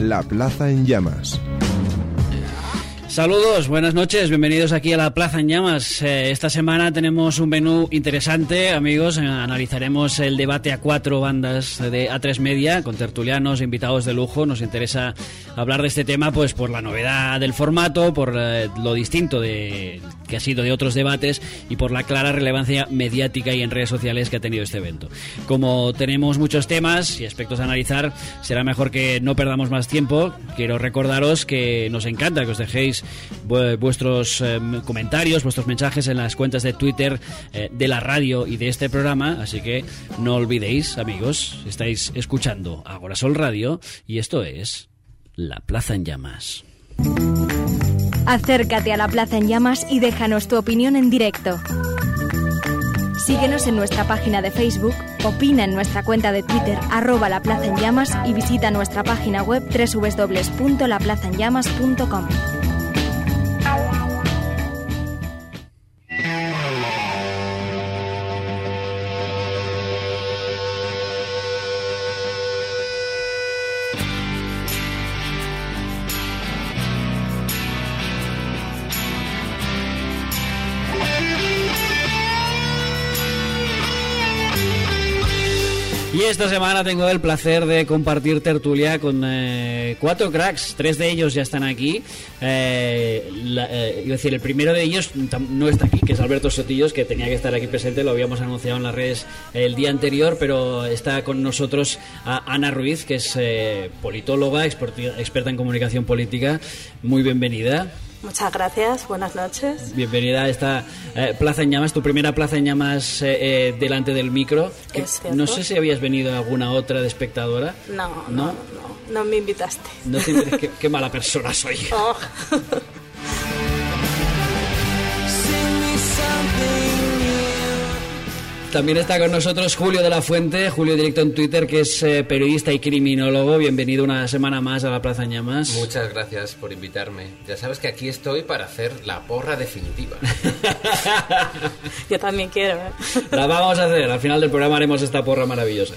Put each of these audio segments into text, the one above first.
La Plaza en Llamas. Saludos, buenas noches, bienvenidos aquí a La Plaza en Llamas. Esta semana tenemos un menú interesante, amigos. Analizaremos el debate a 4 bandas de A3 Media con tertulianos e invitados de lujo. Nos interesa hablar de este tema pues por la novedad del formato, por lo distinto que ha sido de otros debates y por la clara relevancia mediática y en redes sociales que ha tenido este evento. Como tenemos muchos temas y aspectos a analizar, será mejor que no perdamos más tiempo. Quiero recordaros que nos encanta que os dejéis vuestros comentarios, vuestros mensajes en las cuentas de Twitter de la radio y de este programa, así que no olvidéis, amigos, estáis escuchando Agora Sol Radio y esto es La Plaza en Llamas. Acércate a La Plaza en Llamas y déjanos tu opinión en directo. Síguenos en nuestra página de Facebook, opina en nuestra cuenta de Twitter @La Plaza en Llamas y visita nuestra página web www.laplazaenllamas.com. Y esta semana tengo el placer de compartir tertulia con 4 cracks. 3 de ellos ya están aquí. Iba a decir, el primero de ellos no está aquí, que es Alberto Sotillos, que tenía que estar aquí presente. Lo habíamos anunciado en las redes el día anterior, pero está con nosotros Ana Ruiz, que es politóloga, experta en comunicación política. Muy bienvenida. Muchas gracias, buenas noches. Bienvenida a esta Plaza en Llamas, tu primera Plaza en Llamas delante del micro. No sé si habías venido a alguna otra de espectadora. No me invitaste. No qué mala persona soy. Oh. También está con nosotros Julio de la Fuente, Julio directo en Twitter, que es periodista y criminólogo. Bienvenido una semana más a la Plaza en Llamas. Muchas gracias por invitarme. Ya sabes que aquí estoy para hacer la porra definitiva. Yo también quiero, ¿eh? La vamos a hacer. Al final del programa haremos esta porra maravillosa.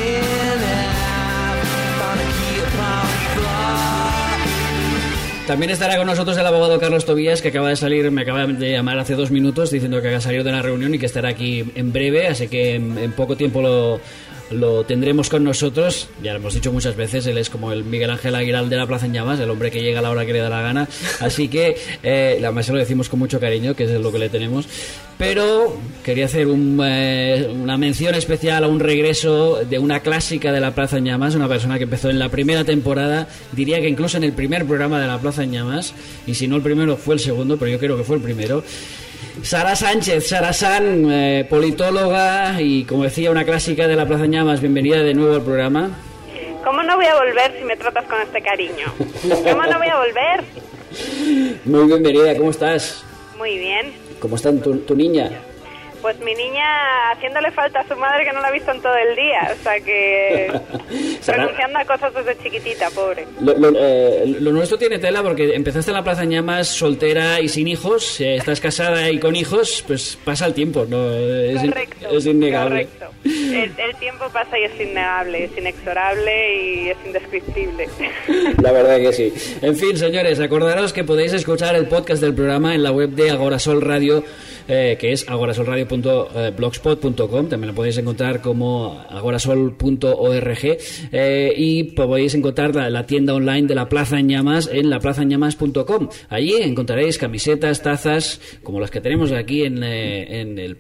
También estará con nosotros el abogado Carlos Tobías, que me acaba de llamar hace 2 minutos diciendo que ha salido de una reunión y que estará aquí en breve, así que en poco tiempo lo tendremos con nosotros. Ya lo hemos dicho muchas veces, él es como el Miguel Ángel Aguilar de la Plaza en Llamas, el hombre que llega a la hora que le da la gana, así que además se lo decimos con mucho cariño, que es lo que le tenemos. Pero quería hacer una mención especial a un regreso de una clásica de la Plaza en Llamas, una persona que empezó en la primera temporada, diría que incluso en el primer programa de la Plaza en Llamas, y si no el primero fue el segundo, pero yo creo que fue el primero. Sara Sánchez, Sara San, politóloga y, como decía, una clásica de la Plaza en Llamas. Bienvenida de nuevo al programa. ¿Cómo no voy a volver si me tratas con este cariño? ¿Cómo no voy a volver? Muy bienvenida, ¿cómo estás? Muy bien. ¿Cómo está tu niña? Pues mi niña haciéndole falta a su madre, que no la ha visto en todo el día, o sea que renunciando a cosas desde chiquitita, pobre. Lo nuestro tiene tela, porque empezaste en la Plaza en Llamas soltera y sin hijos, estás casada y con hijos, pues pasa el tiempo, ¿no? Es innegable. Correcto. El tiempo pasa y es innegable, es inexorable y es indescriptible. La verdad que sí. En fin, señores, acordaros que podéis escuchar el podcast del programa en la web de Agora Sol Radio, que es agorasolradio.blogspot.com. También lo podéis encontrar como agorasol.org, y podéis encontrar la tienda online de la Plaza en Llamas en laplazaenllamas.com. Allí encontraréis camisetas, tazas como las que tenemos aquí en el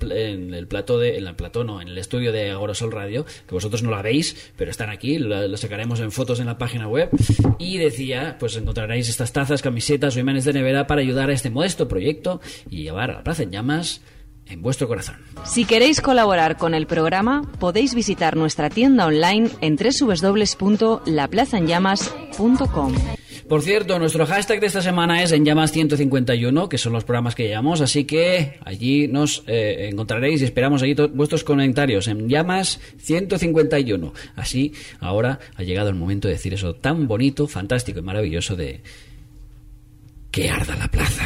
estudio de Agorasol Radio, que vosotros no la veis, pero están aquí, las sacaremos en fotos en la página web. Y decía, pues encontraréis estas tazas, camisetas o imanes de nevera para ayudar a este modesto proyecto y llevar a la Plaza en Llamas en vuestro corazón. Si queréis colaborar con el programa, podéis visitar nuestra tienda online en www.laplazaenllamas.com. Por cierto, nuestro hashtag de esta semana es En Llamas 151, que son los programas que llevamos, así que allí nos encontraréis y esperamos allí vuestros comentarios, En Llamas 151. Así, ahora ha llegado el momento de decir eso tan bonito, fantástico y maravilloso de que arda la plaza.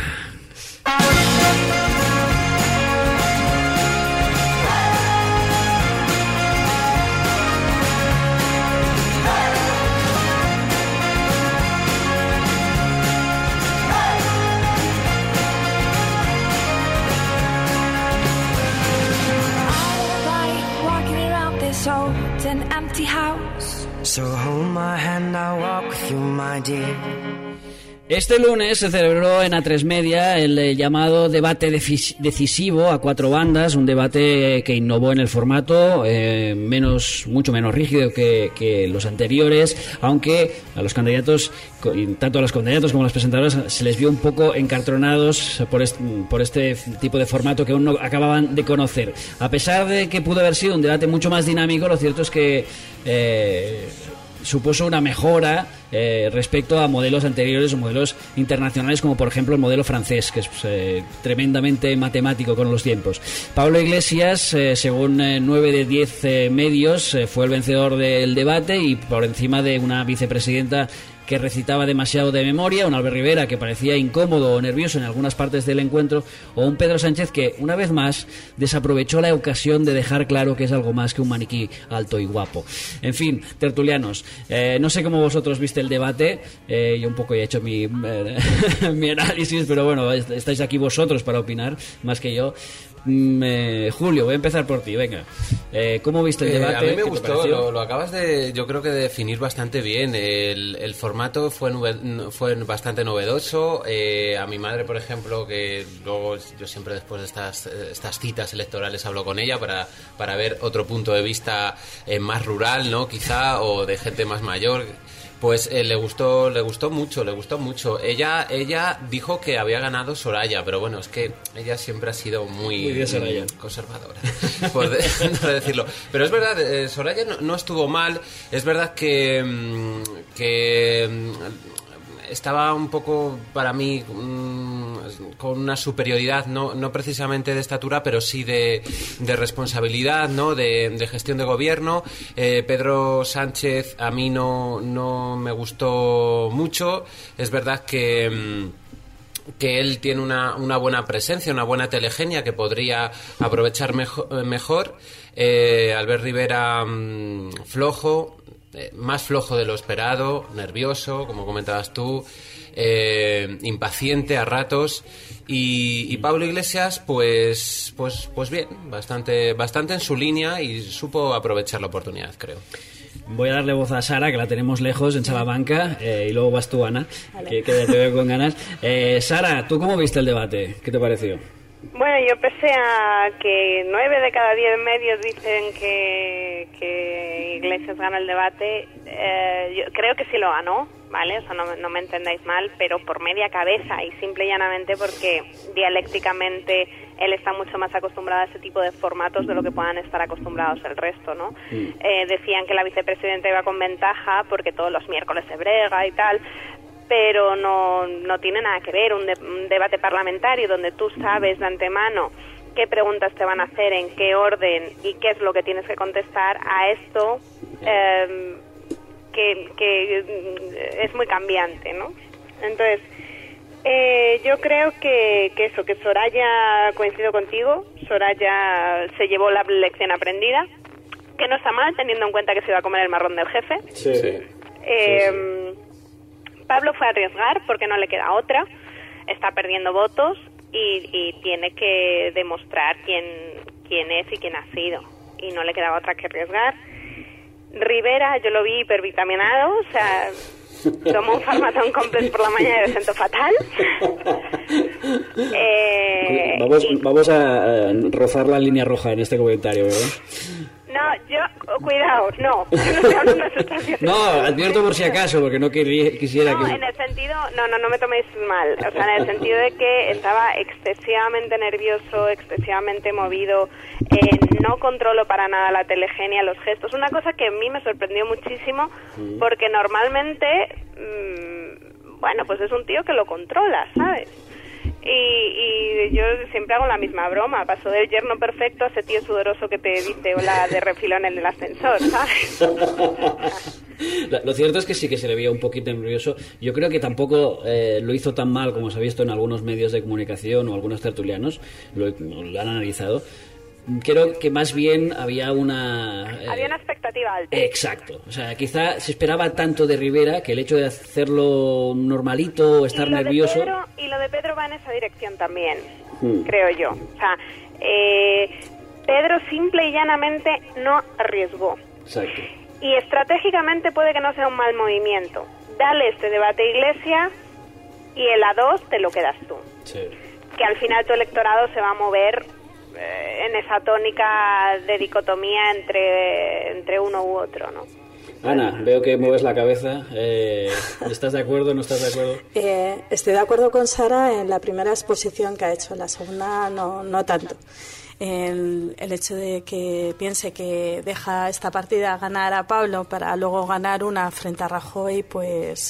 Este lunes se celebró en A3 Media el llamado debate decisivo a 4 bandas, un debate que innovó en el formato, mucho menos rígido que los anteriores, aunque a los candidatos, tanto a los candidatos como a los presentadores, se les vio un poco encartronados por este tipo de formato que aún no acababan de conocer. A pesar de que pudo haber sido un debate mucho más dinámico, lo cierto es que supuso una mejora respecto a modelos anteriores o modelos internacionales, como por ejemplo el modelo francés, que es tremendamente matemático con los tiempos. Pablo Iglesias, según 9 de 10 medios, fue el vencedor del debate, y por encima de una vicepresidenta que recitaba demasiado de memoria, un Albert Rivera que parecía incómodo o nervioso en algunas partes del encuentro, o un Pedro Sánchez que, una vez más, desaprovechó la ocasión de dejar claro que es algo más que un maniquí alto y guapo. En fin, tertulianos, no sé cómo vosotros viste el debate, yo un poco he hecho mi análisis, pero bueno, estáis aquí vosotros para opinar, más que yo. Julio, voy a empezar por ti, venga. ¿Cómo viste el debate? A mí me gustó, lo acabas de, yo creo que de definir bastante bien. El formato fue bastante novedoso. A mi madre, por ejemplo, que luego yo siempre después de estas citas electorales hablo con ella para ver otro punto de vista más rural, ¿no? Quizá, o de gente más mayor. Pues le gustó mucho. Ella dijo que había ganado Soraya, pero bueno, es que ella siempre ha sido muy conservadora, por no decirlo. Pero es verdad, Soraya no estuvo mal. Es verdad que estaba un poco, para mí, con una superioridad, no precisamente de estatura, pero sí de responsabilidad, ¿no? De gestión de gobierno. Pedro Sánchez a mí no me gustó mucho. Es verdad que él tiene una buena presencia, una buena telegenia que podría aprovechar mejor. Albert Rivera, flojo, más flojo de lo esperado, nervioso, como comentabas tú, impaciente a ratos, y Pablo Iglesias pues bien, bastante en su línea, y supo aprovechar la oportunidad, creo. Voy a darle voz a Sara, que la tenemos lejos en Salamanca, y luego vas tú, Ana, que te veo con ganas. Sara, ¿tú cómo viste el debate? ¿Qué te pareció? Bueno, yo pese a que 9 de cada 10 medios dicen que Iglesias gana el debate, yo creo que sí lo ganó, ¿vale? O sea, no me entendáis mal, pero por media cabeza, y simple y llanamente porque dialécticamente él está mucho más acostumbrado a ese tipo de formatos de lo que puedan estar acostumbrados el resto, ¿no? Decían que la vicepresidenta iba con ventaja porque todos los miércoles se brega y tal, pero no tiene nada que ver. Un debate parlamentario donde tú sabes de antemano qué preguntas te van a hacer, en qué orden y qué es lo que tienes que contestar, a esto que es muy cambiante, ¿no? Entonces, yo creo que Soraya, coincido contigo, Soraya se llevó la lección aprendida, que no está mal teniendo en cuenta que se iba a comer el marrón del jefe. Sí. Pablo fue a arriesgar porque no le queda otra, está perdiendo votos y tiene que demostrar quién es y quién ha sido, y no le quedaba otra que arriesgar. Rivera, yo lo vi hipervitaminado, o sea, tomó un Farmatón Complex por la mañana y me siento fatal. Vamos a rozar la línea roja en este comentario, ¿verdad? No, cuidado, no estoy hablando de sustancias. No, advierto por si acaso, porque no quisiera que... en el sentido, no me toméis mal, o sea, en el sentido de que estaba excesivamente nervioso, excesivamente movido, no controlo para nada la telegenia, los gestos, una cosa que a mí me sorprendió muchísimo, porque normalmente, bueno, pues es un tío que lo controla, ¿sabes? Y yo siempre hago la misma broma, pasó del yerno perfecto a ese tío sudoroso que te dice hola de refilón en el ascensor, ¿sabes? Lo cierto es que sí que se le veía un poquito nervioso. Yo creo que tampoco lo hizo tan mal como se ha visto en algunos medios de comunicación o algunos tertulianos, lo han analizado. Creo que más bien había una expectativa alta. Exacto. O sea, quizá se esperaba tanto de Rivera que el hecho de hacerlo normalito, estar nervioso... Y lo de Pedro va en esa dirección también, creo yo. O sea, Pedro simple y llanamente no arriesgó. Exacto. y estratégicamente puede que no sea un mal movimiento. Dale este debate a Iglesias y el A2 te lo quedas tú. Sí. Que al final tu electorado se va a mover en esa tónica de dicotomía entre uno u otro, ¿no? Ana, veo que mueves la cabeza. ¿Estás de acuerdo o no estás de acuerdo? Estoy de acuerdo con Sara en la primera exposición que ha hecho, en la segunda no tanto. El hecho de que piense que deja esta partida ganar a Pablo para luego ganar una frente a Rajoy, pues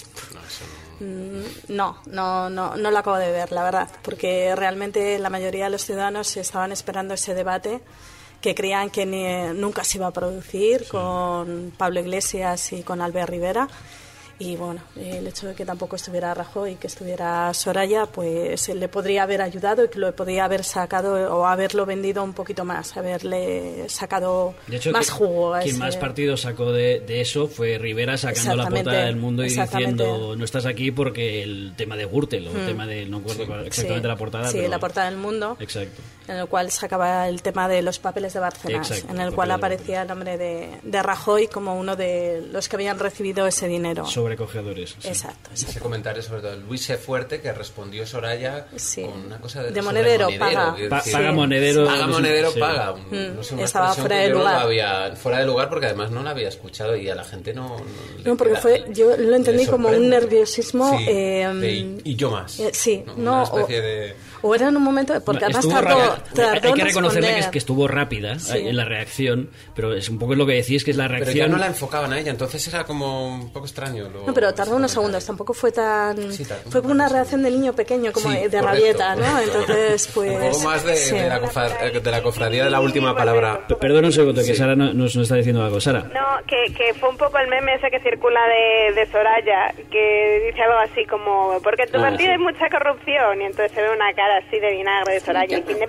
no lo acabo de ver, la verdad, porque realmente la mayoría de los ciudadanos estaban esperando ese debate que creían que nunca se iba a producir con Pablo Iglesias y con Albert Rivera. Y bueno, el hecho de que tampoco estuviera Rajoy y que estuviera Soraya, pues le podría haber ayudado y que lo podría haber sacado o haberlo vendido un poquito más, haberle sacado de hecho, más jugo a quien más partido sacó de eso fue Rivera, sacando la portada del Mundo y diciendo no estás aquí porque el tema de Gürtel o el tema de, no recuerdo exactamente la portada. Sí, pero la portada del Mundo. Exacto. En el cual sacaba el tema de los papeles de Bárcenas, exacto, en el cual aparecía el nombre de Rajoy como uno de los que habían recibido ese dinero. Sobrecogedores. Sí. Exacto. Ese comentario sobre todo Luis E. Fuerte, que respondió Soraya con una cosa de monedero, paga. Paga monedero. Paga monedero, paga. No sé, estaba fuera de lugar. Fuera de lugar porque además no la había escuchado y a la gente no porque yo lo entendí como un nerviosismo. Y yo más. Sí, una especie de... O era en un momento, porque además tardó hay que reconocerle que estuvo rápida en la reacción, pero es un poco lo que decís, que es la reacción. Pero ya no la enfocaban a ella, entonces era como un poco extraño. No, pero tardó unos segundos, tampoco fue tan... fue como una reacción de niño pequeño, como de rabieta, ¿no? Correcto. Entonces, pues... Un poco más de la cofradía de la última palabra. Perdona un segundo, que Sara nos está diciendo algo. Sara. No, que fue un poco el meme ese que circula de Soraya, que dice algo así como, porque en tu partido hay mucha corrupción, y entonces se ve una cara así de vinagre de Soraya diciendo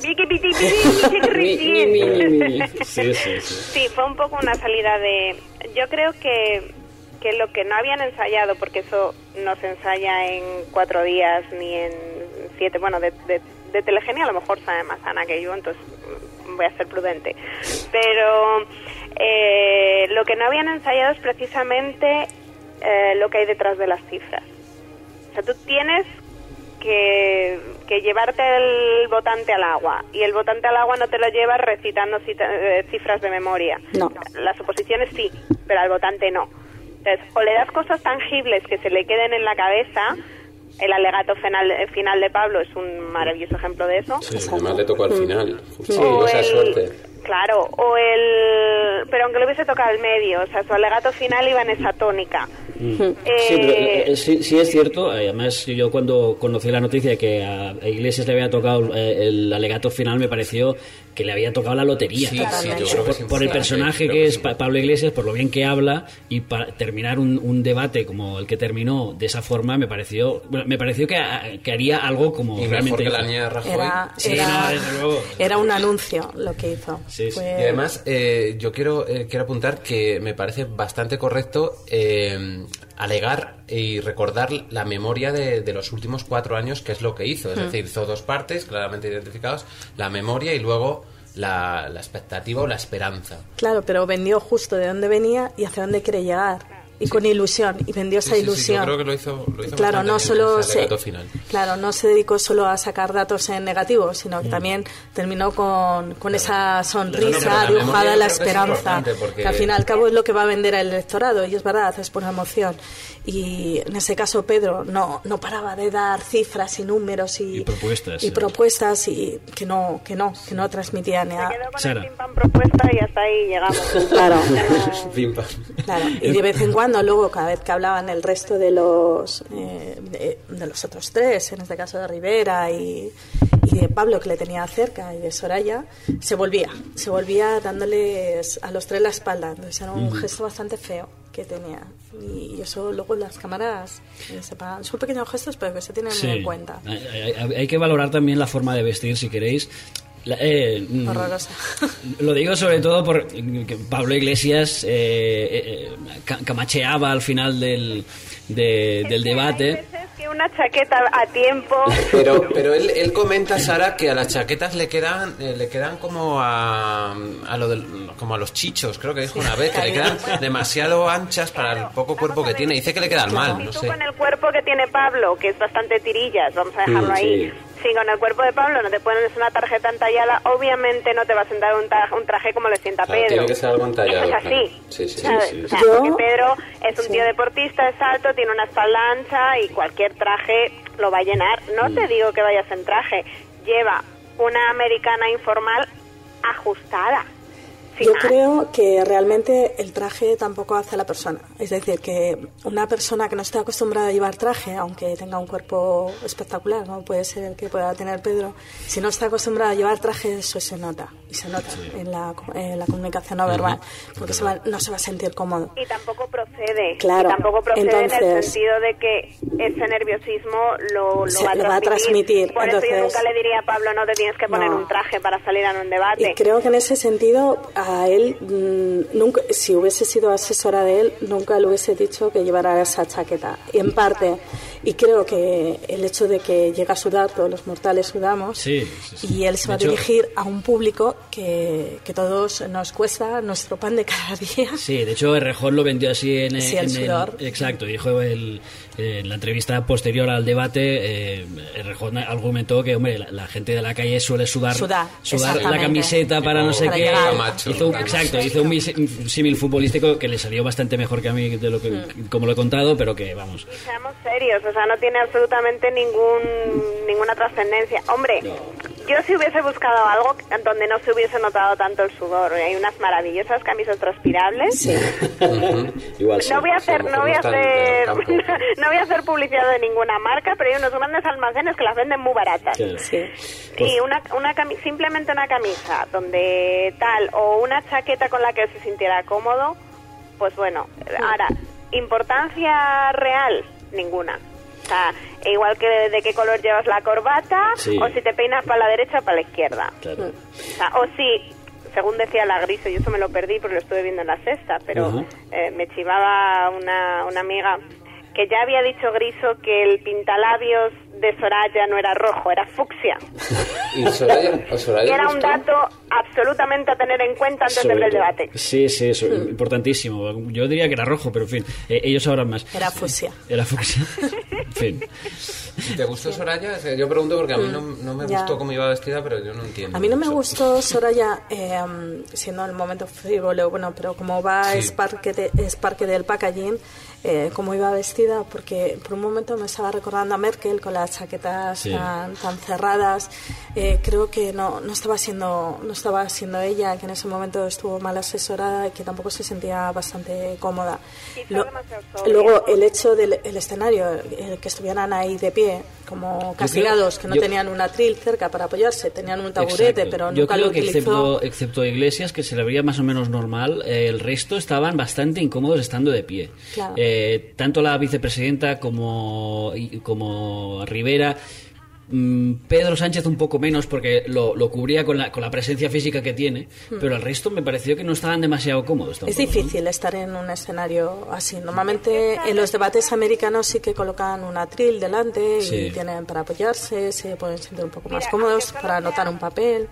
sí, fue un poco una salida de... Yo creo que lo que no habían ensayado, porque eso no se ensaya en 4 días ni en 7, bueno, de Telegenia a lo mejor sabe más Ana que yo, entonces voy a ser prudente, pero lo que no habían ensayado es precisamente lo que hay detrás de las cifras. O sea, tú tienes que llevarte el votante al agua, y el votante al agua no te lo llevas recitando cifras de memoria. No. Las oposiciones sí, pero al votante no. Entonces, o le das cosas tangibles que se le queden en la cabeza. El alegato final de Pablo es un maravilloso ejemplo de eso. Sí, además le tocó al final. Esa suerte. Claro, pero aunque le hubiese tocado al medio, o sea, su alegato final iba en esa tónica. Sí es cierto, además yo cuando conocí la noticia de que a Iglesias le había tocado el alegato final, me pareció que le había tocado la lotería. Yo creo que por el personaje que es Pablo Iglesias, por lo bien que habla, y para terminar un debate como el que terminó de esa forma, me pareció que haría algo como y realmente mejor que la niña de Rajoy. Era un anuncio lo que hizo. Sí. Y además yo quiero apuntar que me parece bastante correcto alegar y recordar la memoria de los últimos 4 años, que es lo que hizo. Es decir, hizo 2 partes claramente identificadas, la memoria y luego la expectativa o la esperanza. Claro, pero vendió justo de dónde venía y hacia dónde quiere llegar. Y con ilusión, y vendió esa ilusión. Yo creo que lo hizo claro, no solo final. Claro, no se dedicó solo a sacar datos en negativo, sino que también terminó con esa sonrisa dibujada, la esperanza, que al fin y al cabo es lo que va a vender al electorado, y es verdad, es por emoción. Y en ese caso Pedro no paraba de dar cifras y números y propuestas y que no transmitían. Se quedó con el pim-pam propuesta y hasta ahí llegamos. Claro. Claro. Y de vez en cuando, luego, cada vez que hablaban el resto de los otros 3, en este caso de Rivera y de Pablo, que le tenía cerca, y de Soraya, se volvía dándoles a los 3 la espalda. Entonces era un gesto bastante feo que tenía, y eso luego las cámaras sepan. Son pequeños gestos, pero que se tienen muy en cuenta. Hay que valorar también la forma de vestir, si queréis. Horrorosa. Lo digo sobre todo porque Pablo Iglesias camacheaba al final del debate. que una chaqueta a tiempo. Pero él comenta, Sara, que a las chaquetas le quedan como como a los chichos, creo que dijo una vez, que le quedan demasiado anchas para el poco cuerpo que tiene. Dice que le quedan mal, no tú sé. Con el cuerpo que tiene Pablo, que es bastante tirillas, vamos a dejarlo ahí. Si con el cuerpo de Pablo no te pones una tarjeta entallada, obviamente no te va a sentar un traje como le sienta Pedro. Tiene que ser algo entallado. Es así. Sí. O sea, porque Pedro es un tío deportista, es alto, tiene una espalda ancha y cualquier traje lo va a llenar. No te digo que vayas en traje. Lleva una americana informal ajustada. Yo creo que realmente el traje tampoco hace a la persona. Es decir, que una persona que no esté acostumbrada a llevar traje, aunque tenga un cuerpo espectacular, como puede ser el que pueda tener Pedro, si no está acostumbrada a llevar traje, eso se nota. Y se nota en la comunicación no verbal, porque no se va a sentir cómodo. Y tampoco procede. Claro. Y tampoco procede Entonces, en el sentido de que ese nerviosismo lo va a transmitir. Por Entonces, eso yo nunca le diría a Pablo, no te tienes que poner un traje para salir a un debate. Y creo que en ese sentido a él nunca, si hubiese sido asesora de él, nunca le hubiese dicho que llevara esa chaqueta. Y en parte, y creo que el hecho de que llega a sudar, todos los mortales sudamos, y él se va a dirigir a un público que todos nos cuesta nuestro pan de cada día. Sí, de hecho Errejón lo vendió así en sudor. Exacto, dijo en la entrevista posterior al debate, Errejón argumentó que, hombre, la gente de la calle suele sudar la camiseta para no sé qué. Hizo un símil futbolístico que le salió bastante mejor que a mí de lo que como lo he contado, pero que vamos. Y seamos serios, o sea, no tiene absolutamente ninguna trascendencia. Hombre, yo si hubiese buscado algo donde no se hubiese notado tanto el sudor, hay unas maravillosas camisas transpirables. Sí. Igual no voy a hacer publicidad de ninguna marca, pero hay unos grandes almacenes que las venden muy baratas. Sí. Y simplemente una camisa donde tal, o una chaqueta con la que se sintiera cómodo, pues bueno. Ahora, importancia real, ninguna. O sea, igual que de qué color llevas la corbata, o si te peinas para la derecha o para la izquierda. Claro. O sea, o si, según decía la Griso, yo eso me lo perdí porque lo estuve viendo en La Sexta, pero me chivaba una amiga que ya había dicho Griso que el pintalabios de Soraya no era rojo, era fucsia. ¿Y Soraya era un dato absolutamente a tener en cuenta antes de ver el debate. Sí, eso es importantísimo. Yo diría que era rojo, pero en fin, ellos sabrán más. Era fucsia. En fin. ¿Te gustó Soraya? Yo pregunto porque a mí no me gustó cómo iba vestida, pero yo no entiendo. A mí no me gustó Soraya, siendo el momento frívolo, bueno, pero como va es parque del packaging, cómo iba vestida, porque por un momento me estaba recordando a Merkel con las chaquetas tan cerradas. Creo que no estaba siendo ella, que en ese momento estuvo mal asesorada y que tampoco se sentía bastante cómoda. Luego el hecho del escenario, que estuvieran ahí de pie como castigados, que no tenían un atril cerca para apoyarse, tenían un taburete, pero nunca lo utilizó. Yo creo que excepto Iglesias, que se le veía más o menos normal, el resto estaban bastante incómodos estando de pie. Claro. Tanto la vicepresidenta como Rivera, Pedro Sánchez un poco menos porque lo cubría con la presencia física que tiene, pero el resto me pareció que no estaban demasiado cómodos tampoco. Es difícil estar en un escenario así. Normalmente en los debates americanos sí que colocan un atril delante y tienen para apoyarse, se pueden sentir un poco más cómodos para anotar un papel.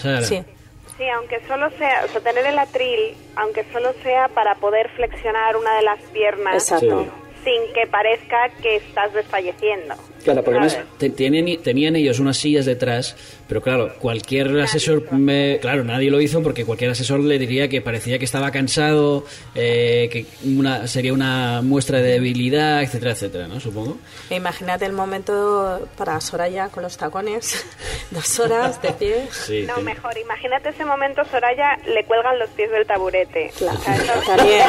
Sí, aunque solo sea, tener el atril, aunque solo sea para poder flexionar una de las piernas. Exacto. Sin que parezca que estás desfalleciendo. Claro, porque además tenían ellos unas sillas detrás, pero claro, cualquier asesor, claro, nadie lo hizo porque cualquier asesor le diría que parecía que estaba cansado, que sería una muestra de debilidad, etcétera, etcétera, ¿no? Supongo. Imagínate el momento para Soraya con los tacones, 2 horas de pie. Sí, mejor, imagínate ese momento, Soraya le cuelgan los pies del taburete. Claro, también.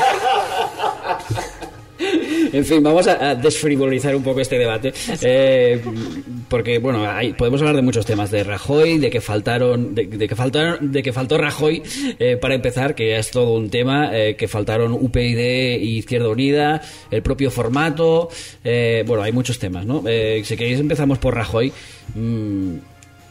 En fin, vamos a desfrivolizar un poco este debate, porque bueno, podemos hablar de muchos temas, de Rajoy, de que faltó Rajoy, para empezar, que es todo un tema, que faltaron UPyD y Izquierda Unida, el propio formato, bueno, hay muchos temas, ¿no? Si queréis empezamos por Rajoy.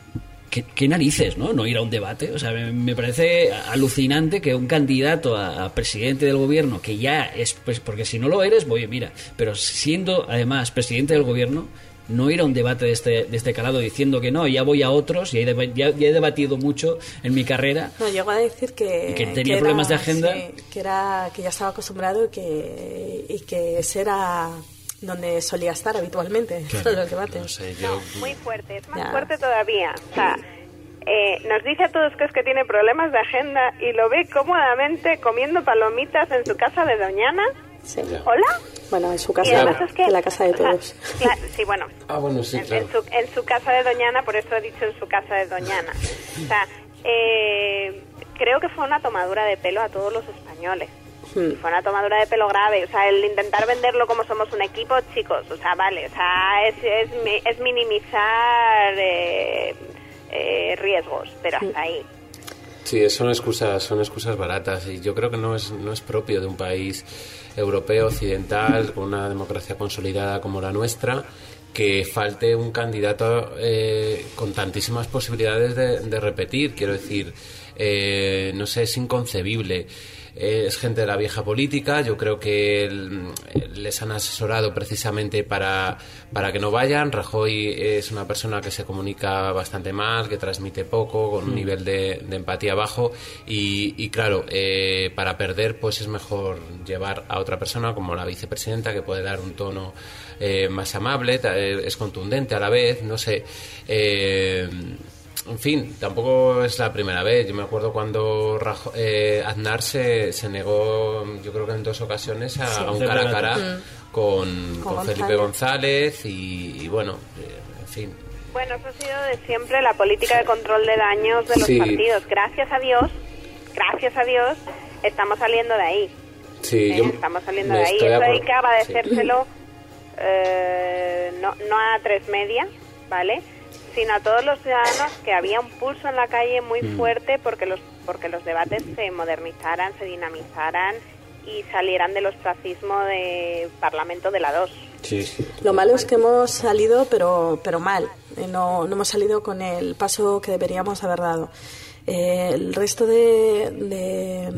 ¿qué narices, no ir a un debate? O sea, me parece alucinante que un candidato a presidente del gobierno, que ya es, pues, porque si no lo eres, oye, mira, pero siendo además presidente del gobierno, no ir a un debate de este calado diciendo que no, ya voy a otros, ya he debatido mucho en mi carrera. No, llegó a decir que tenía problemas de agenda. Sí, que ya estaba acostumbrado y que ese era donde solía estar habitualmente, claro, en los debates. No sé, muy fuerte, es más fuerte todavía. O sea, nos dice a todos que es que tiene problemas de agenda y lo ve cómodamente comiendo palomitas en su casa de Doñana. Sí. ¿Hola? Bueno, en su casa, en la casa de todos. Sí, bueno. Bueno, sí, claro. En su casa de Doñana, por eso he dicho en su casa de Doñana. O sea, creo que fue una tomadura de pelo a todos los españoles. Fue una tomadura de pelo grave. O sea, el intentar venderlo como somos un equipo, chicos, o sea, vale, o sea, es minimizar riesgos, pero hasta ahí. Sí, son excusas baratas y yo creo que no es propio de un país europeo, occidental, con una democracia consolidada como la nuestra, que falte un candidato con tantísimas posibilidades de repetir. Quiero decir, no sé, es inconcebible. Es gente de la vieja política. Yo creo que les han asesorado precisamente para que no vayan. Rajoy es una persona que se comunica bastante mal, que transmite poco, con un nivel de empatía bajo y claro, para perder pues es mejor llevar a otra persona como la vicepresidenta, que puede dar un tono más amable, es contundente a la vez, no sé. En fin, tampoco es la primera vez. Yo me acuerdo cuando Aznar se negó, yo creo que en 2 ocasiones, a un cara a cara con Felipe González y bueno, en fin. Bueno, eso ha sido de siempre la política de control de daños de los partidos. Gracias a Dios, estamos saliendo de ahí. Sí, estamos saliendo de ahí. Eso hay que agradecérselo no a A3 Media, ¿vale?, sino a todos los ciudadanos, que había un pulso en la calle muy fuerte porque los debates se modernizaran, se dinamizaran y salieran del ostracismo de Parlamento de la 2. Sí. Lo malo es que hemos salido, pero mal. No hemos salido con el paso que deberíamos haber dado. El resto de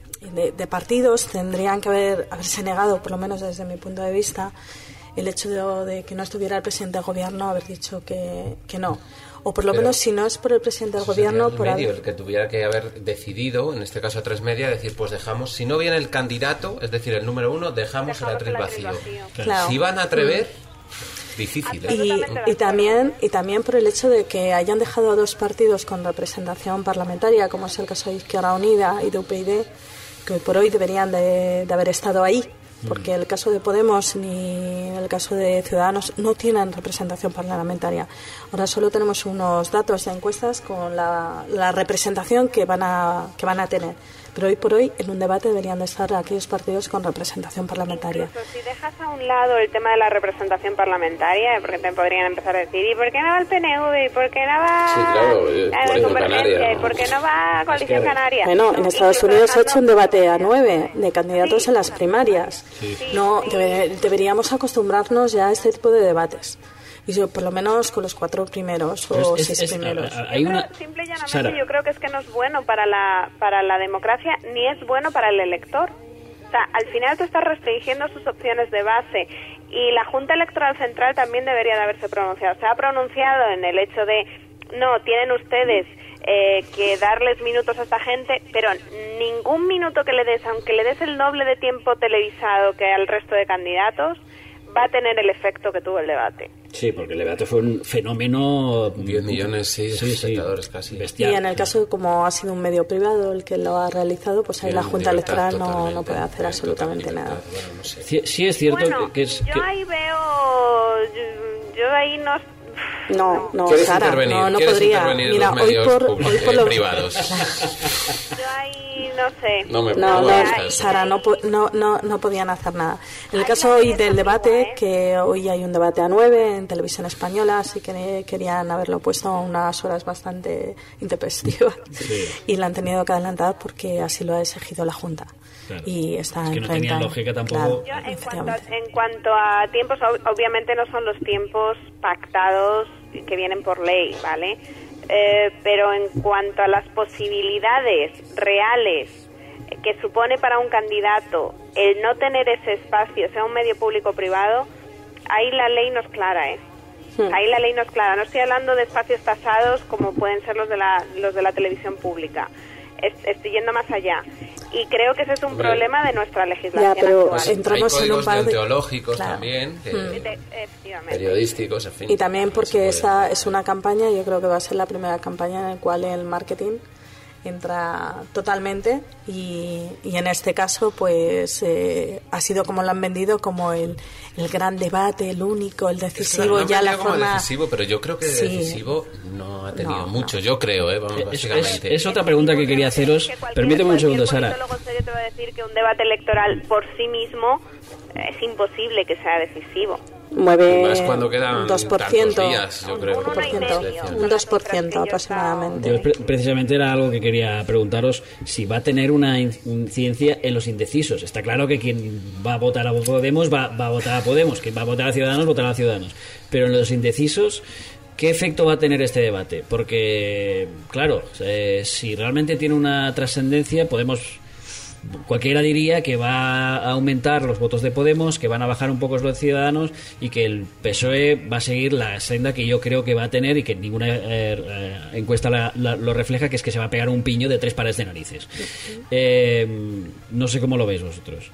partidos tendrían que haberse negado, por lo menos desde mi punto de vista, el hecho de que no estuviera el presidente del gobierno, haber dicho que no. O por lo menos, si no es por el presidente del gobierno... el que tuviera que haber decidido, en este caso A3 Media, decir, pues dejamos, si no viene el candidato, es decir, el número 1, dejamos el atril vacío. Claro. Si van a atrever... Difícil, y también por el hecho de que hayan dejado a 2 partidos con representación parlamentaria, como es el caso de Izquierda Unida y de UPyD, que hoy por hoy deberían de haber estado ahí, porque el caso de Podemos ni el caso de Ciudadanos no tienen representación parlamentaria. Ahora solo tenemos unos datos de encuestas con la representación que van a tener. Pero hoy por hoy en un debate deberían de estar aquellos partidos con representación parlamentaria. Incluso si dejas a un lado el tema de la representación parlamentaria, porque te podrían empezar a decir, ¿y por qué no va el PNV? ¿Y por qué no va la Convergencia? ¿Y por qué no va Coalición Canaria? Bueno, en Estados Unidos se ha hecho un debate a 9 de candidatos en las primarias. Deberíamos acostumbrarnos ya a este tipo de debates. Y yo, por lo menos con los 4 primeros o 6 primeros. Simple y llanamente, yo creo que es que no es bueno para la democracia, ni es bueno para el elector. O sea, al final tú estás restringiendo sus opciones de base, y la Junta Electoral Central también debería de haberse pronunciado. Se ha pronunciado en el hecho de, no, tienen ustedes que darles minutos a esta gente, pero ningún minuto que le des, aunque le des el doble de tiempo televisado que al resto de candidatos, va a tener el efecto que tuvo el debate. Sí, porque el debate fue un fenómeno... 10 millones, de espectadores casi. Bestial. Y en el caso, como ha sido un medio privado el que lo ha realizado, pues ahí la Junta Electoral no puede hacer absolutamente nada. Bueno, no sé. Sí es cierto que es... Yo ahí veo... Yo ahí no... No, Sara, no ¿Quieres podría. intervenir Mira, los medios hoy por los privados? Yo ahí no sé. No, Sara, no podían hacer nada. En el caso hoy del debate, que hoy hay un debate a 9 en Televisión Española, así que querían haberlo puesto a unas horas bastante intempestivas, y la han tenido que adelantar porque así lo ha exigido la Junta. Claro. Y está es que en no tenía lógica tampoco. Yo, en cuanto a tiempos, obviamente no son los tiempos pactados que vienen por ley, ¿vale? pero en cuanto a las posibilidades reales que supone para un candidato el no tener ese espacio, sea un medio público o privado, ahí la ley no es clara, Ahí la ley no es clara. No estoy hablando de espacios tasados como pueden ser los de la televisión pública. Estoy yendo más allá. Y creo que ese es un problema de nuestra legislación pero actual. entramos hay en un par de deontológicos claro. también, Efectivamente. periodísticos, en fin. Y también porque esta es una campaña, yo creo que va a ser la primera campaña en la cual el marketing entra totalmente y en este caso pues ha sido como lo han vendido, como el gran debate, el único, el decisivo, ya la forma decisivo, pero yo creo que de decisivo no ha tenido mucho, yo creo, vamos, básicamente. Es otra pregunta que quería haceros. Permíteme un segundo, Sara. Luego serio te va a decir que un debate electoral por sí mismo es imposible que sea decisivo. Mueve más cuando quedan 2%, días, yo creo. un 2% aproximadamente. Yo precisamente era algo que quería preguntaros, si va a tener una incidencia en los indecisos. Está claro que quien va a votar a Podemos va a votar a Podemos, quien va a votar a Ciudadanos votará a Ciudadanos. Pero en los indecisos, ¿qué efecto va a tener este debate? Porque, claro, si realmente tiene una trascendencia, cualquiera diría que va a aumentar los votos de Podemos, que van a bajar un poco los de Ciudadanos y que el PSOE va a seguir la senda que yo creo que va a tener y que ninguna encuesta lo refleja, que es que se va a pegar un piño de 3 pares de narices. No sé cómo lo veis vosotros.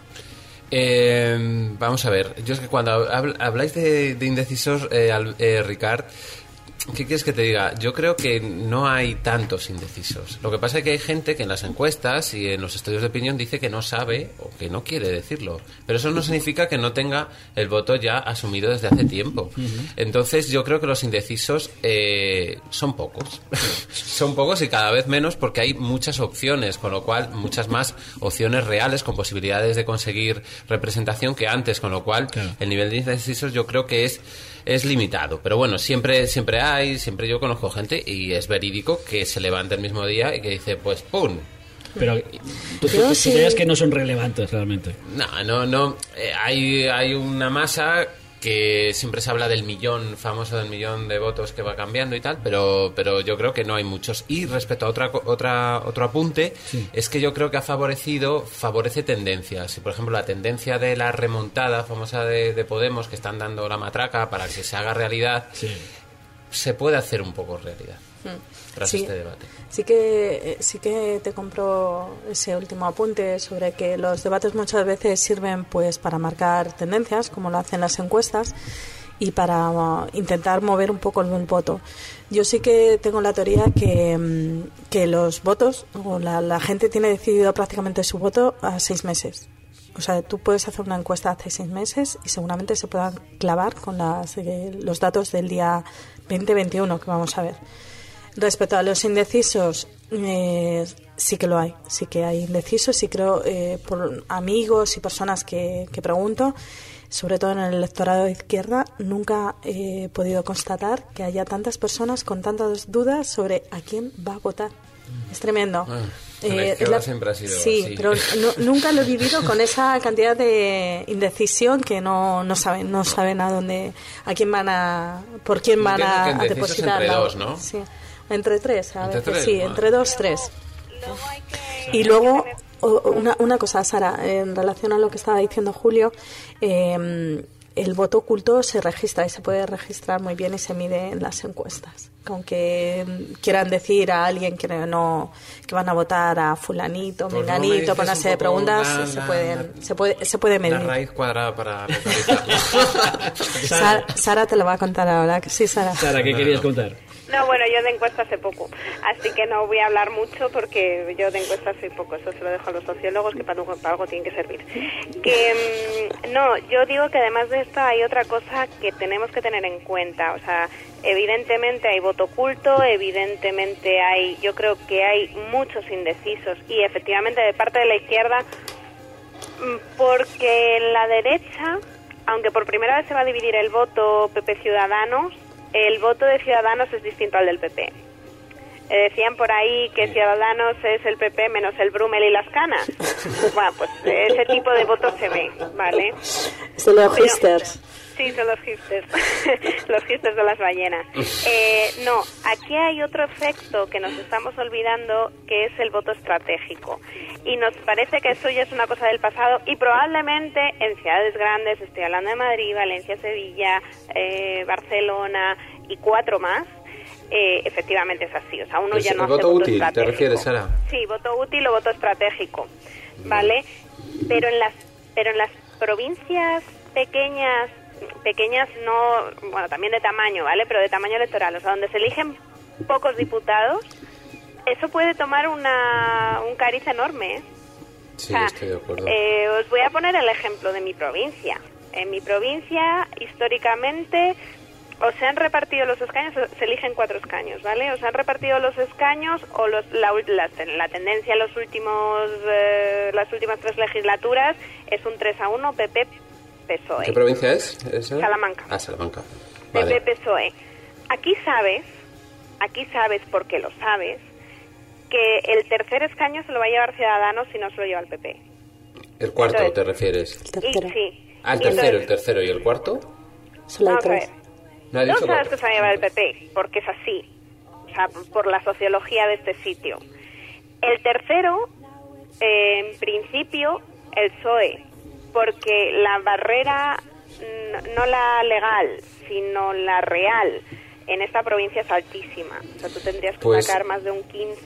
Vamos a ver, yo es que cuando habláis de indecisos, Ricard, ¿qué quieres que te diga? Yo creo que no hay tantos indecisos. Lo que pasa es que hay gente que en las encuestas y en los estudios de opinión dice que no sabe o que no quiere decirlo. Pero eso no significa que no tenga el voto ya asumido desde hace tiempo. Entonces yo creo que los indecisos son pocos. Son pocos y cada vez menos porque hay muchas opciones, con lo cual muchas más opciones reales con posibilidades de conseguir representación que antes, con lo cual el nivel de indecisos yo creo que es limitado, pero bueno, siempre yo conozco gente y es verídico que se levanta el mismo día y que dice, pues ¡pum! Pero tú sabías que no son relevantes realmente. No, hay una masa que siempre se habla del famoso del millón de votos que va cambiando y tal, pero yo creo que no hay muchos. Y respecto a otro apunte, es que yo creo que favorece tendencias. Si por ejemplo la tendencia de la remontada famosa de Podemos, que están dando la matraca para que se haga realidad, se puede hacer un poco realidad tras este debate. Sí que te compro ese último apunte sobre que los debates muchas veces sirven pues para marcar tendencias, como lo hacen las encuestas, y para intentar mover un poco el voto. Yo sí que tengo la teoría que los votos, o la gente tiene decidido prácticamente su voto a 6 meses. O sea, tú puedes hacer una encuesta hace 6 meses y seguramente se puedan clavar con los datos del día 2021 que vamos a ver. Respecto a los indecisos, sí que lo hay. Sí que hay indecisos y creo, por amigos y personas que pregunto, sobre todo en el electorado de izquierda, nunca he podido constatar que haya tantas personas con tantas dudas sobre a quién va a votar. Es tremendo. La izquierda siempre ha sido así. Pero nunca lo he vivido con esa cantidad de indecisión que no saben a quién por quién van a depositar. Entre 2, ¿no? Sí, entre 3, a veces, sí, bueno. entre 2, 3. Y luego una cosa, Sara, en relación a lo que estaba diciendo Julio, el voto oculto se registra y se puede registrar muy bien y se mide en las encuestas. Aunque quieran decir a alguien que van a votar a fulanito, pues menganito, por una serie de preguntas, se puede medir. La raíz cuadrada para localizarlo. Sara te lo va a contar ahora. Sí, Sara. Sara, ¿qué querías contar? No, bueno, yo de encuestas sé poco, así que no voy a hablar mucho porque yo de encuestas sé poco, eso se lo dejo a los sociólogos que para algo tienen que servir. No, yo digo que además de esto hay otra cosa que tenemos que tener en cuenta, o sea, evidentemente hay voto oculto, evidentemente yo creo que hay muchos indecisos y efectivamente de parte de la izquierda, porque en la derecha, aunque por primera vez se va a dividir el voto PP-Ciudadanos, el voto de Ciudadanos es distinto al del PP. Decían por ahí que Ciudadanos es el PP menos el Brumel y las canas. Bueno, pues ese tipo de votos se ve, ¿vale? Se lo Histers. Sí, son los hipsters. Los hipsters de las ballenas. No, aquí hay otro efecto que nos estamos olvidando, que es el voto estratégico. Y nos parece que eso ya es una cosa del pasado y probablemente en ciudades grandes, estoy hablando de Madrid, Valencia, Sevilla, Barcelona y 4 más, efectivamente es así. O sea, uno ya no hace voto útil, estratégico. ¿te refieres, Sara? Sí, voto útil o voto estratégico, ¿vale? Pero en las provincias pequeñas no, bueno, también de tamaño, ¿vale? Pero de tamaño electoral, o sea, donde se eligen pocos diputados, eso puede tomar un cariz enorme, ¿eh? Sí, o sea, estoy de acuerdo. Os voy a poner el ejemplo de mi provincia. En mi provincia, históricamente, o se han repartido los escaños, se eligen 4 escaños, ¿vale? O se han repartido los escaños, o la tendencia en las últimas 3 legislaturas es un 3-1 PP-PSOE. ¿Qué provincia es? ¿Esa? Salamanca. Ah, Salamanca. Vale. PP-PSOE. Aquí sabes, porque lo sabes, que el tercer escaño se lo va a llevar Ciudadanos si no se lo lleva el PP. ¿El cuarto Entonces, te refieres? El tercero. Sí. Ah, el tercero. ¿Y el cuarto? Solo hay Vamos a 3. ver. No ha No dicho sabes cuatro. que se va a llevar el PP, porque es así, o sea, por la sociología de este sitio. El tercero, en principio, el PSOE, porque la barrera, no la legal, sino la real, en esta provincia es altísima. O sea, tú tendrías que sacar más de un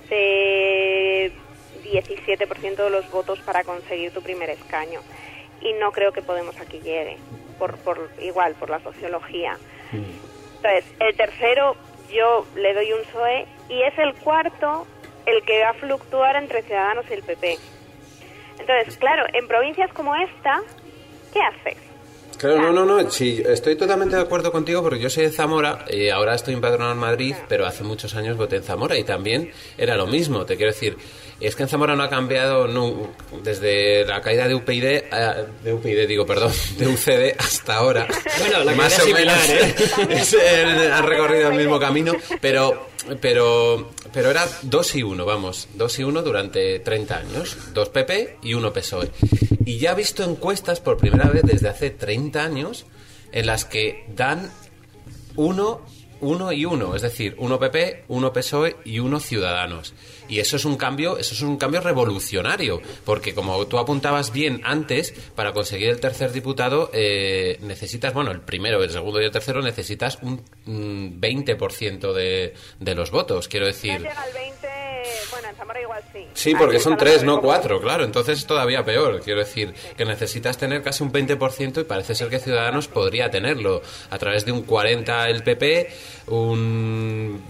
15-17% de los votos para conseguir tu primer escaño. Y no creo que Podemos aquí llegue, por la sociología. Entonces, el tercero yo le doy un PSOE y es el cuarto el que va a fluctuar entre Ciudadanos y el PP. Entonces, claro, en provincias como esta, ¿qué haces? Claro, no, sí, estoy totalmente de acuerdo contigo porque yo soy de Zamora, ahora estoy empadronado en Madrid, pero hace muchos años voté en Zamora y también era lo mismo, te quiero decir, es que en Zamora no ha cambiado desde la caída de UCD hasta ahora. Bueno, la más o similar, menos han recorrido el mismo camino, pero era 2 y 1, vamos, 2 y 1 durante 30 años, 2 PP y 1 PSOE. Y ya he visto encuestas por primera vez desde hace 30 años en las que dan 1 y 1, es decir, 1 PP, 1 PSOE y 1 Ciudadanos. Y eso es un cambio revolucionario, porque como tú apuntabas bien antes, para conseguir el tercer diputado necesitas, bueno, el primero, el segundo y el tercero necesitas un 20% de los votos, quiero decir. No llega al 20, bueno, en Zamora igual sí. Sí, porque Aquí son en 3, Zamora no 4, claro, entonces es todavía peor, quiero decir, que necesitas tener casi un 20% y parece ser que Ciudadanos podría tenerlo, a través de un 40 el PP, un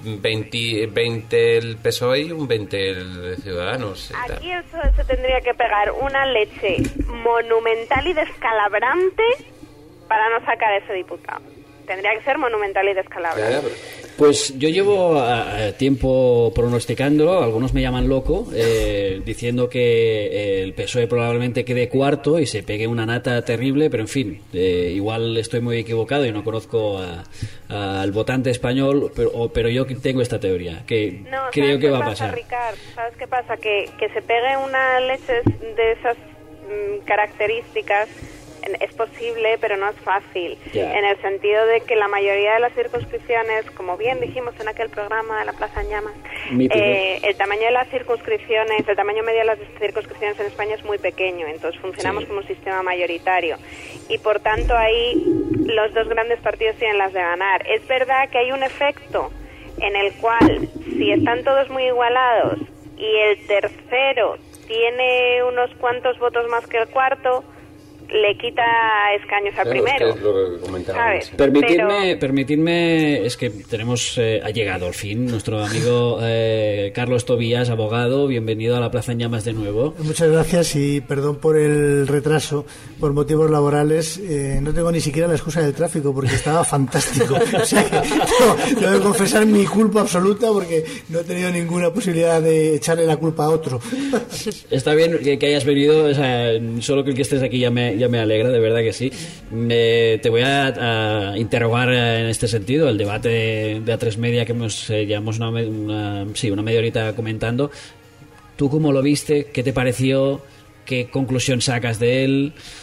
20 el PSOE y un 20 el Ciudadanos. Aquí el PSOE se tendría que pegar una leche monumental y descalabrante para no sacar a ese diputado. Tendría que ser monumental y descalabrante. Pues yo llevo tiempo pronosticándolo, algunos me llaman loco, diciendo que el PSOE probablemente quede cuarto y se pegue una nata terrible, pero en fin, igual estoy muy equivocado y no conozco al votante español, pero yo tengo esta teoría, que creo que va a pasar. Ricard? ¿Sabes qué pasa? Que se pegue una leche de esas características es posible, pero no es fácil. Yeah. En el sentido de que la mayoría de las circunscripciones, como bien dijimos en aquel programa de La Plaza en Llamas, el tamaño de las circunscripciones, el tamaño medio de las circunscripciones en España es muy pequeño, entonces funcionamos como un sistema mayoritario. Y por tanto ahí los dos grandes partidos tienen las de ganar. Es verdad que hay un efecto en el cual, si están todos muy igualados y el tercero tiene unos cuantos votos más que el cuarto, le quita escaños al primero. Es lo que comentábamos. Permitidme, es que tenemos, ha llegado al fin nuestro amigo Carlos Tobías, abogado. Bienvenido a La Plaza en Llamas de nuevo. Muchas gracias y perdón por el retraso, por motivos laborales. No tengo ni siquiera la excusa del tráfico porque estaba fantástico. O sea que tengo que confesar mi culpa absoluta porque no he tenido ninguna posibilidad de echarle la culpa a otro. Está bien que hayas venido, o sea, solo que el que estés aquí ya me alegra, de verdad que sí. Te voy a interrogar en este sentido, el debate de A3 Media que llevamos una media horita comentando. ¿Tú cómo lo viste? ¿Qué te pareció? ¿Qué conclusión sacas de él?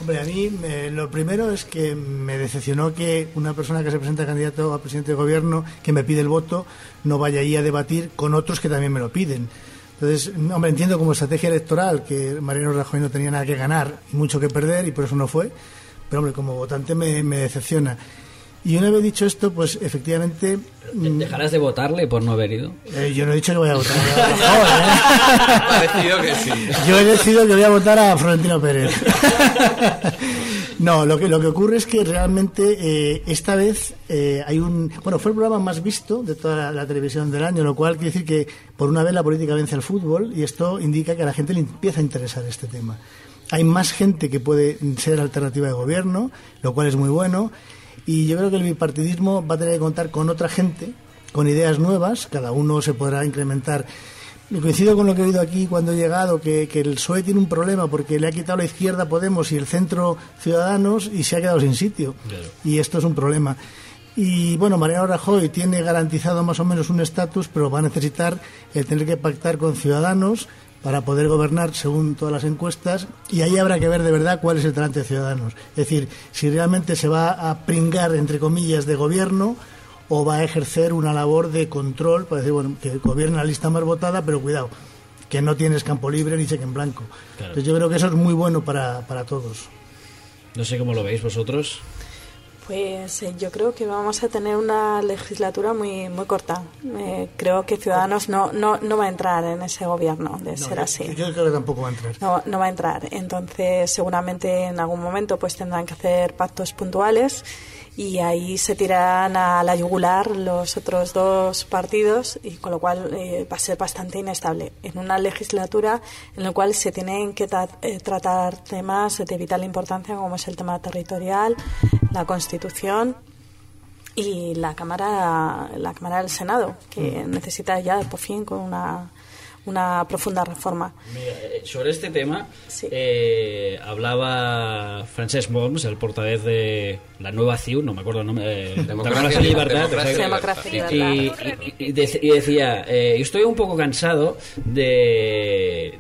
Hombre, a mí lo primero es que me decepcionó que una persona que se presenta candidato a presidente de gobierno, que me pide el voto, no vaya ahí a debatir con otros que también me lo piden. Entonces, hombre, entiendo como estrategia electoral que Mariano Rajoy no tenía nada que ganar y mucho que perder y por eso no fue, pero hombre, como votante me decepciona. Y una vez dicho esto, pues efectivamente... ¿Dejarás de votarle por no haber ido? Yo no he dicho que voy a votar a Ha decidido que sí. Yo he decidido que voy a votar a Florentino Pérez. No, lo que ocurre es que realmente esta vez hay un... Bueno, fue el programa más visto de toda la televisión del año, lo cual quiere decir que por una vez la política vence al fútbol y esto indica que a la gente le empieza a interesar este tema. Hay más gente que puede ser alternativa de gobierno, lo cual es muy bueno. Y yo creo que el bipartidismo va a tener que contar con otra gente, con ideas nuevas, cada uno se podrá incrementar. Me coincido con lo que he oído aquí cuando he llegado, que el PSOE tiene un problema porque le ha quitado la izquierda Podemos y el centro Ciudadanos y se ha quedado sin sitio. Claro. Y esto es un problema. Y bueno, Mariano Rajoy tiene garantizado más o menos un estatus, pero va a necesitar el tener que pactar con Ciudadanos para poder gobernar según todas las encuestas, y ahí habrá que ver de verdad cuál es el talante de Ciudadanos. Es decir, si realmente se va a pringar, entre comillas, de gobierno o va a ejercer una labor de control para decir, bueno, que gobierna la lista más votada, pero cuidado, que no tienes campo libre ni cheque en blanco. Claro. Entonces yo creo que eso es muy bueno para todos. No sé cómo lo veis vosotros. Pues yo creo que vamos a tener una legislatura muy corta. Creo que Ciudadanos no va a entrar en ese gobierno, de ser así. Yo creo que tampoco va a entrar. No va a entrar. Entonces, seguramente en algún momento pues tendrán que hacer pactos puntuales y ahí se tirarán a la yugular los otros dos partidos, y con lo cual va a ser bastante inestable en una legislatura en la cual se tienen que tratar temas de vital importancia como es el tema territorial, la Constitución y la Cámara del Senado, que necesita ya por fin con una profunda reforma. Mira, sobre este tema sí. Hablaba Francesc Moms, el portavoz de la nueva CiU, no me acuerdo el nombre, Democracia y Libertad, y decía, estoy un poco cansado de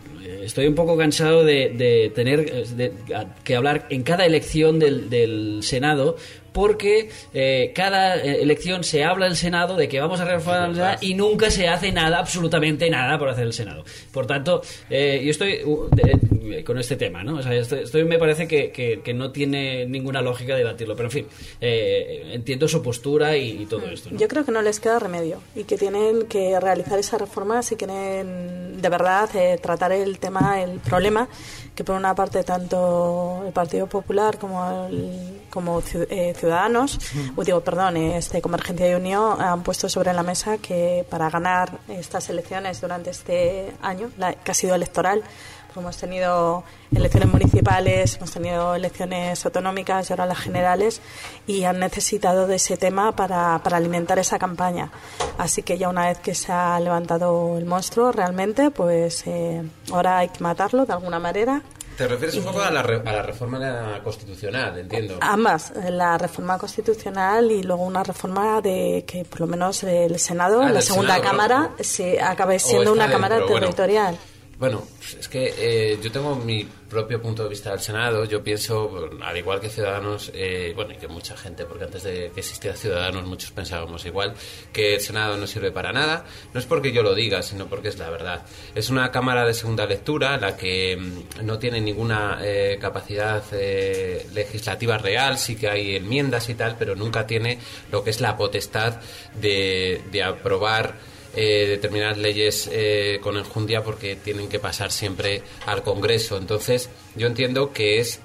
tener que hablar en cada elección del Senado, porque cada elección se habla el Senado de que vamos a reformar el Senado y nunca se hace nada, absolutamente nada por hacer el Senado. Por tanto, yo estoy con este tema, ¿no? O sea, estoy me parece que no tiene ninguna lógica debatirlo, pero en fin, entiendo su postura y todo esto, ¿no? Yo creo que no les queda remedio y que tienen que realizar esa reforma si quieren de verdad tratar el problema que por una parte tanto el Partido Popular como Ciudadanos, Convergencia y Unión han puesto sobre la mesa que para ganar estas elecciones durante este año, que ha sido electoral, hemos tenido elecciones municipales, hemos tenido elecciones autonómicas y ahora las generales, y han necesitado de ese tema para alimentar esa campaña. Así que ya una vez que se ha levantado el monstruo realmente, pues ahora hay que matarlo de alguna manera. ¿Te refieres un poco a la reforma constitucional, entiendo? Ambas, la reforma constitucional y luego una reforma de que por lo menos el Senado, la segunda Cámara, se acabe siendo una Cámara territorial. Bueno, es que yo tengo mi propio punto de vista del Senado. Yo pienso, al igual que Ciudadanos, y que mucha gente, porque antes de que existiera Ciudadanos muchos pensábamos igual, que el Senado no sirve para nada. No es porque yo lo diga, sino porque es la verdad. Es una Cámara de segunda lectura, la que no tiene ninguna capacidad legislativa real. Sí que hay enmiendas y tal, pero nunca tiene lo que es la potestad de aprobar determinadas leyes con enjundia, porque tienen que pasar siempre al Congreso. Entonces yo entiendo que es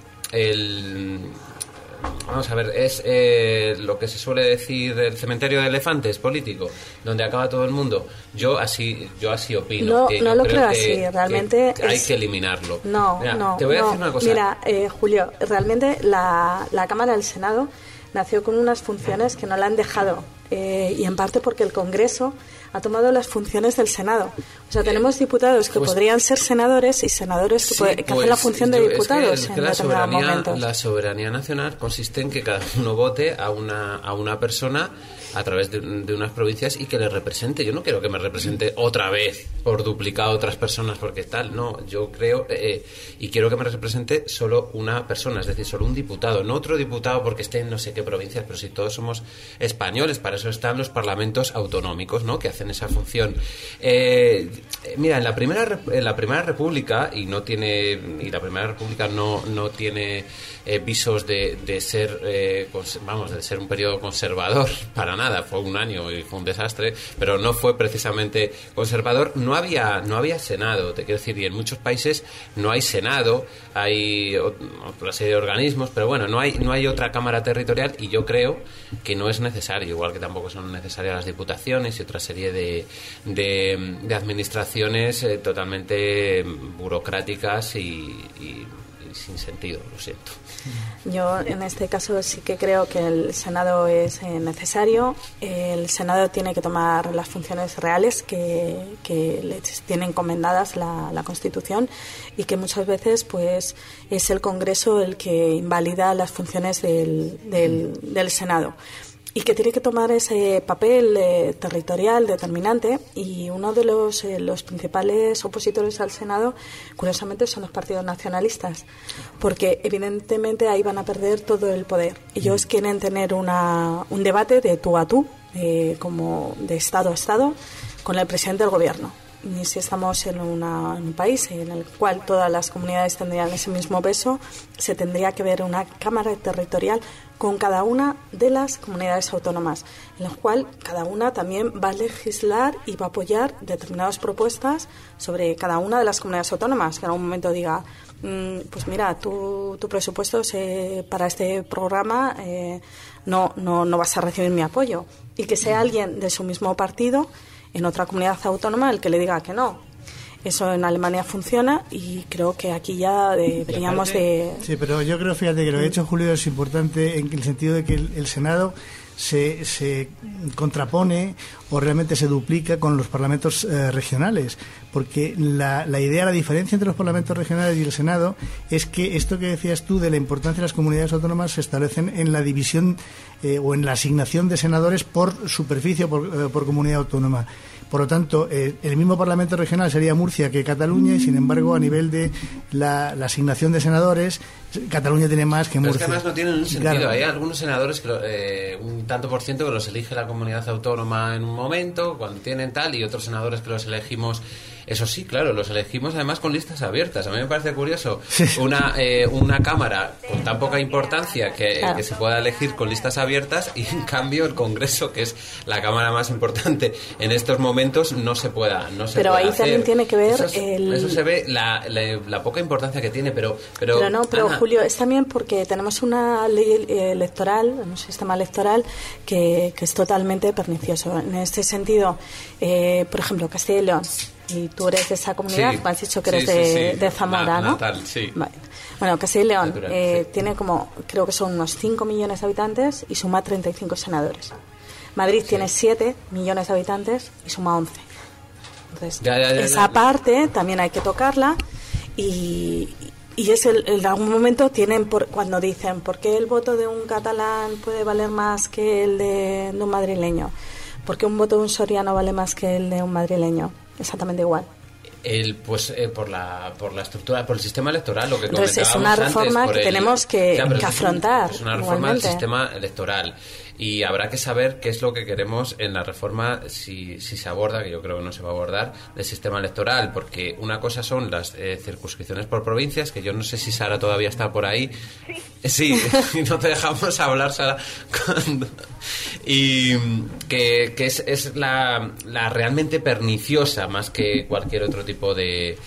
lo que se suele decir el cementerio de elefantes político, donde acaba todo el mundo. Yo así opino. No lo creo así, realmente hay que eliminarlo. No. Te voy a decir una cosa. Mira, Julio, realmente la Cámara del Senado nació con unas funciones que no la han dejado, y en parte porque el Congreso ha tomado las funciones del Senado. O sea, tenemos diputados que podrían ser senadores y senadores que hacen la función de diputados en determinados momentos. La soberanía nacional consiste en que cada uno vote a una persona a través de unas provincias y que le represente. Yo no quiero que me represente otra vez por duplicado a otras personas porque tal, no, yo creo y quiero que me represente solo una persona, es decir, solo un diputado, no otro diputado porque esté en no sé qué provincias, pero si todos somos españoles, para eso están los parlamentos autonómicos, ¿no?, que hacen esa función. Mira, en la primera república la primera república no tiene visos de ser de ser un periodo conservador para nada, fue un año y fue un desastre, pero no fue precisamente conservador. No había Senado, te quiero decir, y en muchos países no hay Senado, hay otra serie de organismos, pero bueno, no hay otra cámara territorial, y yo creo que no es necesario, igual que tampoco son necesarias las diputaciones y otra serie de administraciones totalmente burocráticas y sin sentido, lo siento. Yo en este caso sí que creo que el Senado es necesario. El Senado tiene que tomar las funciones reales que le tiene encomendadas la Constitución, y que muchas veces pues es el Congreso el que invalida las funciones del Senado, y que tiene que tomar ese papel territorial determinante. Y uno de los principales opositores al Senado, curiosamente, son los partidos nacionalistas, porque evidentemente ahí van a perder todo el poder. Ellos quieren tener un debate de tú a tú, como de Estado a Estado, con el presidente del Gobierno. Y si estamos en un país en el cual todas las comunidades tendrían ese mismo peso, se tendría que ver una cámara territorial con cada una de las comunidades autónomas, en la cual cada una también va a legislar y va a apoyar determinadas propuestas sobre cada una de las comunidades autónomas, que en algún momento diga, pues mira, tu presupuesto para este programa no vas a recibir mi apoyo, y que sea alguien de su mismo partido en otra comunidad autónoma el que le diga que no. Eso en Alemania funciona, y creo que aquí ya deberíamos de... Sí, pero yo creo, fíjate, que lo que ha hecho Julio es importante en el sentido de que el Senado se contrapone o realmente se duplica con los parlamentos regionales, porque la idea, la diferencia entre los parlamentos regionales y el Senado es que esto que decías tú de la importancia de las comunidades autónomas se establecen en la división o en la asignación de senadores por superficie o por comunidad autónoma. Por lo tanto, el mismo Parlamento regional sería Murcia que Cataluña, y sin embargo, a nivel de la asignación de senadores, Cataluña tiene más que Murcia. Pero es que además no tienen un sentido. Claro. Hay algunos senadores, un tanto por ciento, que los elige la comunidad autónoma en un momento, cuando tienen tal, y otros senadores que los elegimos. Eso sí, claro, los elegimos además con listas abiertas. A mí me parece curioso una Cámara con tan poca importancia que se pueda elegir con listas abiertas, y en cambio el Congreso, que es la Cámara más importante en estos momentos, no se pueda Pero ahí hacer. también tiene que ver eso se ve la poca importancia que tiene, pero Ana, Julio, es también porque tenemos una ley electoral, un sistema electoral que es totalmente pernicioso. En este sentido, por ejemplo, Castilla y León, y tú eres de esa comunidad, me has dicho que eres de Zamora, ¿no? Natal, sí. Vale. Bueno, Castilla y León tiene creo que son unos 5 millones de habitantes y suma 35 senadores. Madrid tiene 7 millones de habitantes y suma 11. Entonces, esa parte también hay que tocarla, y es en algún momento cuando dicen, ¿por qué el voto de un catalán puede valer más que el de un madrileño? ¿Por qué un voto de un soriano vale más que el de un madrileño? Exactamente igual. Por la estructura, por el sistema electoral, lo que comentábamos antes. Entonces es una reforma que tenemos que afrontar. Es una reforma del sistema electoral, y habrá que saber qué es lo que queremos en la reforma, si se aborda, que yo creo que no se va a abordar, del sistema electoral, porque una cosa son las circunscripciones por provincias, que yo no sé si Sara todavía está por ahí. Sí, y no te dejamos hablar, Sara. Y que es la realmente perniciosa, más que cualquier otro tipo de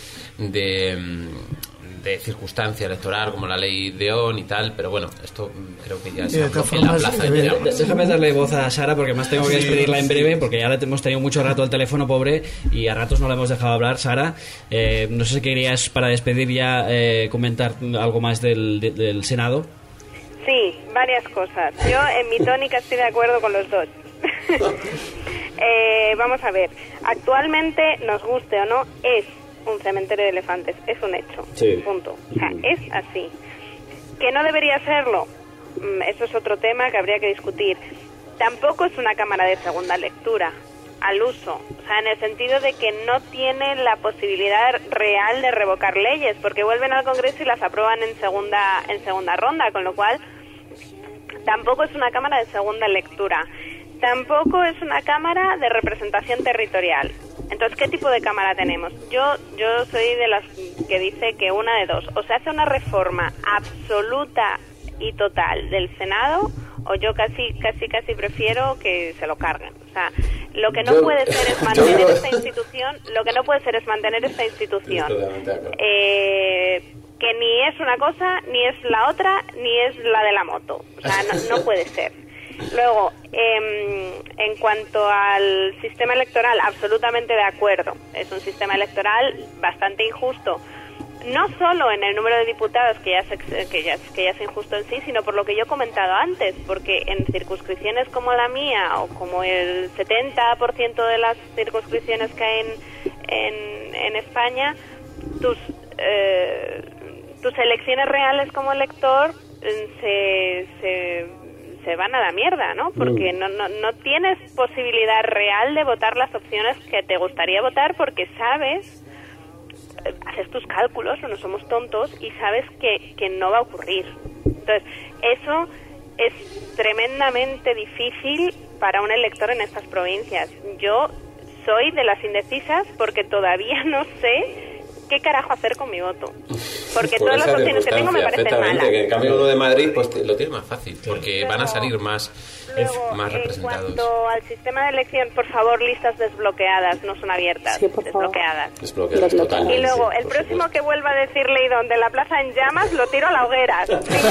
circunstancia electoral, como la ley de ON y tal, pero bueno, esto creo que ya se habló en la plaza. Déjame darle voz a Sara, porque más tengo que despedirla en breve, porque ya hemos tenido mucho rato al teléfono, pobre, y a ratos no la hemos dejado hablar. Sara, no sé si querías, para despedir ya, comentar algo más del Senado. Sí, varias cosas. Yo en mi tónica estoy de acuerdo con los dos. Vamos a ver, actualmente, nos guste o no, es un cementerio de elefantes, es un hecho, punto. O sea, es así. ¿Que no debería serlo? Eso es otro tema que habría que discutir. Tampoco es una cámara de segunda lectura al uso, o sea, en el sentido de que no tiene la posibilidad real de revocar leyes, porque vuelven al Congreso y las aprueban en segunda ronda, con lo cual tampoco es una cámara de segunda lectura. Tampoco es una cámara de representación territorial. Entonces, ¿qué tipo de cámara tenemos? Yo soy de las que dice que una de dos. O se hace una reforma absoluta y total del Senado, o yo casi prefiero que se lo carguen. O sea, lo que no puede ser es mantener esta institución. Lo que no puede ser es mantener esta institución. Que ni es una cosa, ni es la otra, ni es la de la moto. O sea, no puede ser. Luego, en cuanto al sistema electoral, absolutamente de acuerdo. Es un sistema electoral bastante injusto. No solo en el número de diputados, que ya es injusto en sí, sino por lo que yo he comentado antes, porque en circunscripciones como la mía, o como el 70% de las circunscripciones que hay en España, tus elecciones reales como elector se van a la mierda, ¿no? Porque no tienes posibilidad real de votar las opciones que te gustaría votar, porque sabes, haces tus cálculos, no somos tontos, y sabes que no va a ocurrir. Entonces, eso es tremendamente difícil para un elector en estas provincias. Yo soy de las indecisas porque todavía no sé qué carajo hacer con mi voto. Porque todas las opciones que tengo me parecen malas. Que en cambio uno de Madrid pues lo tiene más fácil, porque van a salir más representados. En cuanto al sistema de elección, por favor, listas desbloqueadas, no son abiertas, sí, desbloqueadas. Desbloqueadas totalmente. Y luego, el próximo que vuelva a decir Leydon de la plaza en llamas, lo tiro a la hoguera.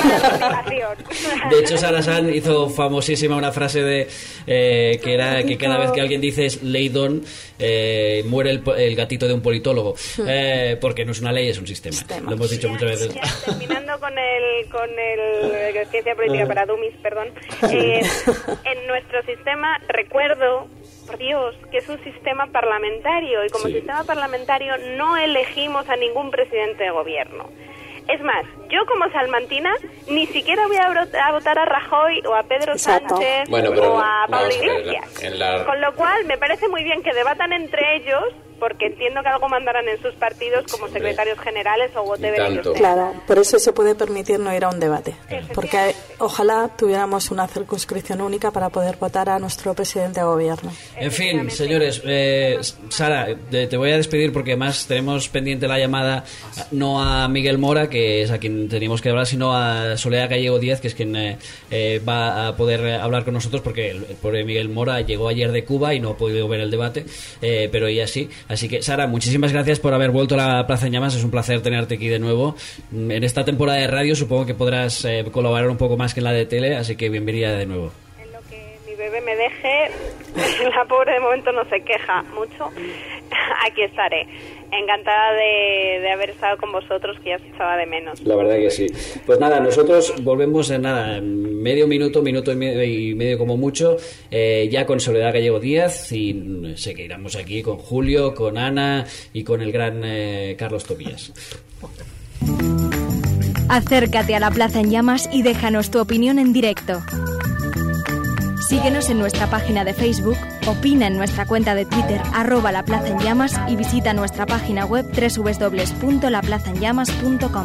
De hecho, Sara Sanz hizo famosísima una frase de que era que cada vez que alguien dice Leydon, muere el gatito de un politólogo. Porque no es una ley, es un sistema. Lo hemos dicho muchas veces. Ya, terminando con el ciencia política para dummies, perdón. En nuestro sistema, recuerdo, por Dios, que es un sistema parlamentario, y como sistema parlamentario no elegimos a ningún presidente de gobierno. Es más, yo como salmantina ni siquiera voy a votar a Rajoy o a Pedro Sánchez o a Pablo Iglesias. Con lo cual, me parece muy bien que debatan entre ellos, porque entiendo que algo mandarán en sus partidos como secretarios generales o whatever. Claro, por eso se puede permitir no ir a un debate, porque ojalá tuviéramos una circunscripción única para poder votar a nuestro presidente de gobierno. En fin, señores, Sara, te voy a despedir porque además tenemos pendiente la llamada no a Miguel Mora, que es a quien teníamos que hablar, sino a Soledad Gallego Díaz, que es quien va a poder hablar con nosotros, porque el pobre Miguel Mora llegó ayer de Cuba y no ha podido ver el debate, pero ella sí. Así que, Sara, muchísimas gracias por haber vuelto a la Plaza en Llamas. Es un placer tenerte aquí de nuevo. En esta temporada de radio supongo que podrás colaborar un poco más que en la de tele, así que bienvenida de nuevo. En lo que mi bebé me deje, la pobre de momento no se queja mucho. Aquí estaré. Encantada de haber estado con vosotros, que ya os echaba de menos. La verdad que sí. Pues nada, nosotros volvemos en medio minuto y medio como mucho, ya con Soledad Gallego Díaz, y seguiremos aquí con Julio, con Ana y con el gran Carlos Tobías. Acércate a la Plaza en Llamas y déjanos tu opinión en directo. Síguenos en nuestra página de Facebook, opina en nuestra cuenta de Twitter @laplazaenllamas y visita nuestra página web www.laplazaenllamas.com.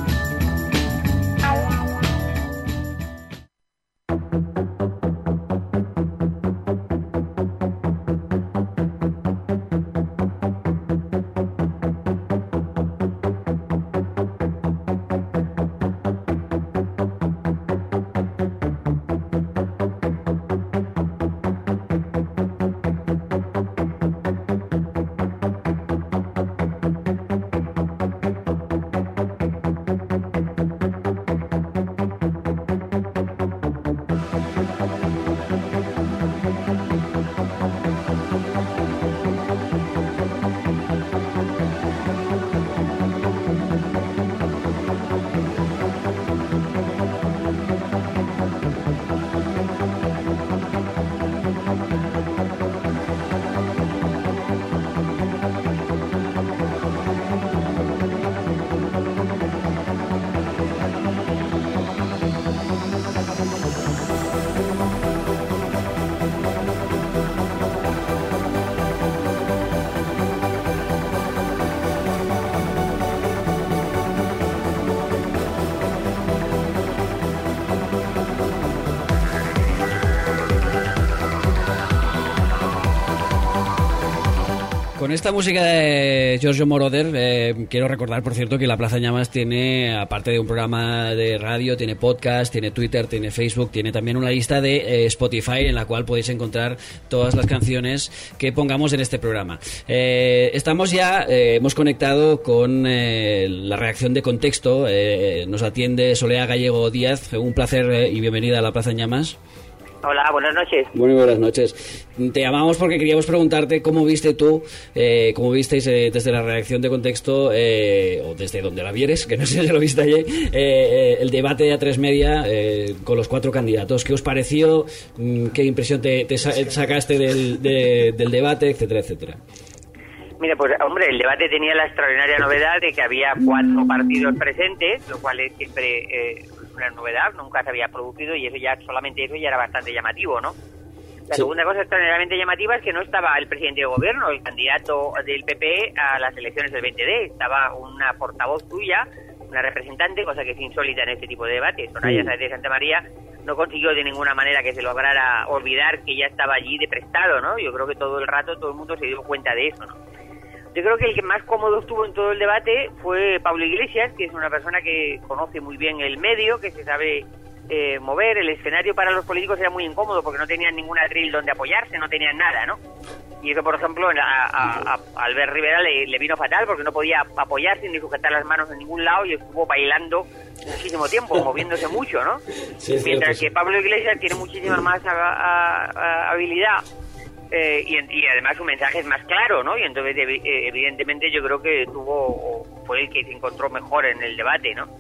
esta música de Giorgio Moroder, quiero recordar, por cierto, que La Plaza Llamas tiene, aparte de un programa de radio, tiene podcast, tiene Twitter, tiene Facebook, tiene también una lista de Spotify en la cual podéis encontrar todas las canciones que pongamos en este programa. Estamos ya, hemos conectado con la reacción de Contexto. Nos atiende Solea Gallego Díaz. Un placer y bienvenida a La Plaza Llamas. Hola, buenas noches. Muy buenas noches. Te llamamos porque queríamos preguntarte cómo viste tú, cómo visteis desde la redacción de Contexto, o desde donde la vieres, que no sé si lo viste ayer, el debate de A3 Media con los 4 candidatos. ¿Qué os pareció? ¿Qué impresión te sacaste del debate, etcétera, etcétera? Mira, pues hombre, el debate tenía la extraordinaria novedad de que había 4 partidos presentes, lo cual es siempre una novedad, nunca se había producido, y eso ya, solamente eso ya era bastante llamativo, ¿no? La segunda cosa extraordinariamente llamativa es que no estaba el presidente de gobierno, el candidato del PP a las elecciones del 20D, estaba una portavoz tuya, una representante, cosa que es insólita en este tipo de debates. Soraya Sáez de Santa María no consiguió de ninguna manera que se lograra olvidar que ya estaba allí de prestado, ¿no? Yo creo que todo el rato todo el mundo se dio cuenta de eso, ¿no? Yo creo que el que más cómodo estuvo en todo el debate fue Pablo Iglesias, que es una persona que conoce muy bien el medio, que se sabe mover. El escenario para los políticos era muy incómodo porque no tenían ningún atril donde apoyarse, no tenían nada, ¿no? Y eso, por ejemplo, a Albert Rivera le vino fatal porque no podía apoyarse ni sujetar las manos en ningún lado y estuvo bailando muchísimo tiempo, moviéndose mucho, ¿no? Sí, mientras que Pablo Iglesias tiene muchísima más habilidad. Y además su mensaje es más claro, ¿no? Y entonces evidentemente yo creo que fue el que se encontró mejor en el debate, ¿no?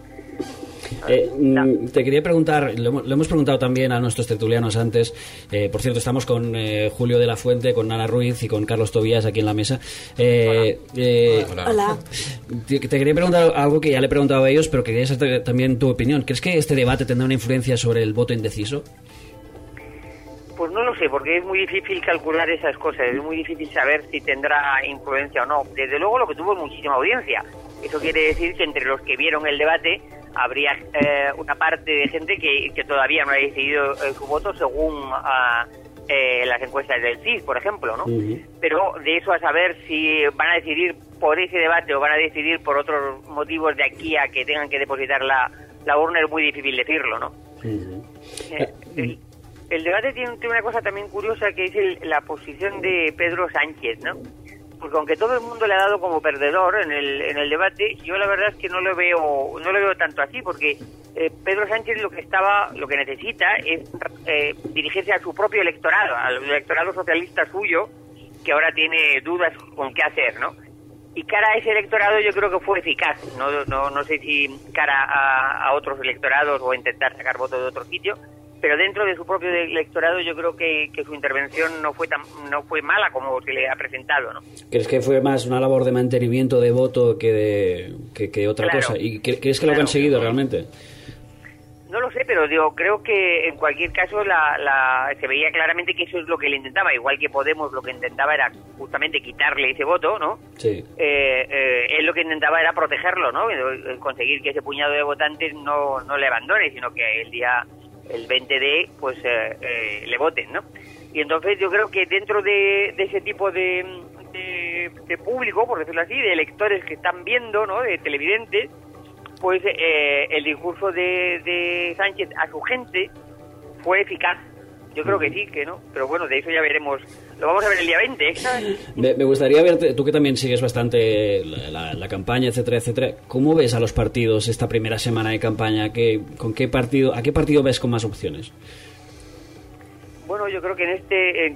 Te quería preguntar, lo hemos preguntado también a nuestros tertulianos antes, por cierto estamos con Julio de la Fuente, con Ana Ruiz y con Carlos Tobías aquí en la mesa. Hola. Te quería preguntar algo que ya le he preguntado a ellos, pero quería saber también tu opinión. ¿Crees que este debate tendrá una influencia sobre el voto indeciso? Pues no lo sé, porque es muy difícil calcular esas cosas, es muy difícil saber si tendrá influencia o no. Desde luego lo que tuvo es muchísima audiencia. Eso quiere decir que entre los que vieron el debate habría una parte de gente que todavía no ha decidido su voto según las encuestas del CIS, por ejemplo, ¿no? Pero de eso a saber si van a decidir por ese debate o van a decidir por otros motivos de aquí a que tengan que depositar la urna es muy difícil decirlo, ¿no? El debate tiene una cosa también curiosa, que es la posición de Pedro Sánchez, ¿no? Porque aunque todo el mundo le ha dado como perdedor en el debate, yo la verdad es que no lo veo tanto así, porque Pedro Sánchez lo que necesita es dirigirse a su propio electorado, al electorado socialista suyo, que ahora tiene dudas con qué hacer, ¿no? Y cara a ese electorado yo creo que fue eficaz, no sé si cara a otros electorados o intentar sacar votos de otro sitio, pero dentro de su propio electorado yo creo que su intervención no fue mala como se le ha presentado, ¿no? ¿Crees que fue más una labor de mantenimiento de voto que otra cosa? ¿Y crees que lo ha conseguido realmente? No lo sé, pero creo que en cualquier caso se veía claramente que eso es lo que él intentaba, igual que Podemos lo que intentaba era justamente quitarle ese voto, ¿no? Sí. Él lo que intentaba era protegerlo, ¿no? Conseguir que ese puñado de votantes no le abandone, sino que el 20D pues le voten, ¿no? Y entonces yo creo que dentro de ese tipo de público, por decirlo así, de electores que están viendo, ¿no? De televidentes, pues el discurso de Sánchez a su gente fue eficaz. Yo creo que sí, que no, pero bueno, de eso ya veremos, lo vamos a ver el día 20. Me gustaría verte, tú que también sigues bastante la campaña, etcétera, etcétera, ¿cómo ves a los partidos esta primera semana de campaña? ¿A qué partido ves con más opciones? Bueno, yo creo que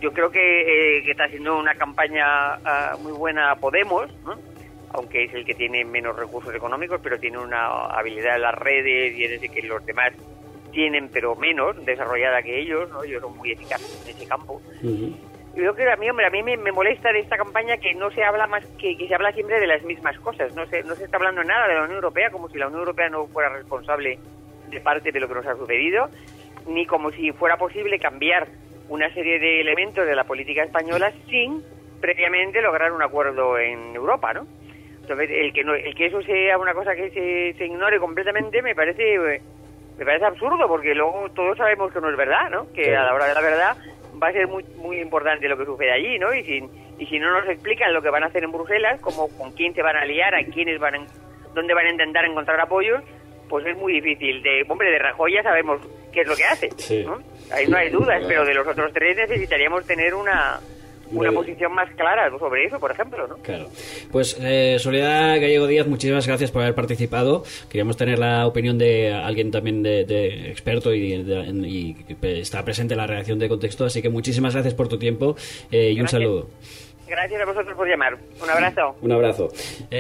que está haciendo una campaña muy buena Podemos, ¿no? Aunque es el que tiene menos recursos económicos, pero tiene una habilidad en las redes y es decir que los demás tienen, pero menos desarrollada que ellos, ¿no? Ellos son muy eficaces en ese campo. Y creo que a mí me molesta de esta campaña que no se habla más, que se habla siempre de las mismas cosas. No se está hablando nada de la Unión Europea, como si la Unión Europea no fuera responsable de parte de lo que nos ha sucedido, ni como si fuera posible cambiar una serie de elementos de la política española sin previamente lograr un acuerdo en Europa, ¿no? Entonces, el que eso sea una cosa que se ignore completamente me parece absurdo, porque luego todos sabemos que no es verdad, ¿no? Que a la hora de la verdad va a ser muy muy importante lo que sucede allí, ¿no? Y Y si no nos explican lo que van a hacer en Bruselas, como con quién se van a aliar, dónde van a intentar encontrar apoyos, pues es muy difícil. De Rajoy ya sabemos qué es lo que hace, sí, ¿no? Ahí no hay dudas, pero de los otros tres necesitaríamos tener una posición más clara sobre eso, por ejemplo, ¿no? Claro. Pues Soledad Gallego Díaz, muchísimas gracias por haber participado. Queríamos tener la opinión de alguien también de experto y que está presente en la redacción de Contexto, así que muchísimas gracias por tu tiempo y un saludo. Gracias a vosotros por llamar. Un abrazo. Un abrazo.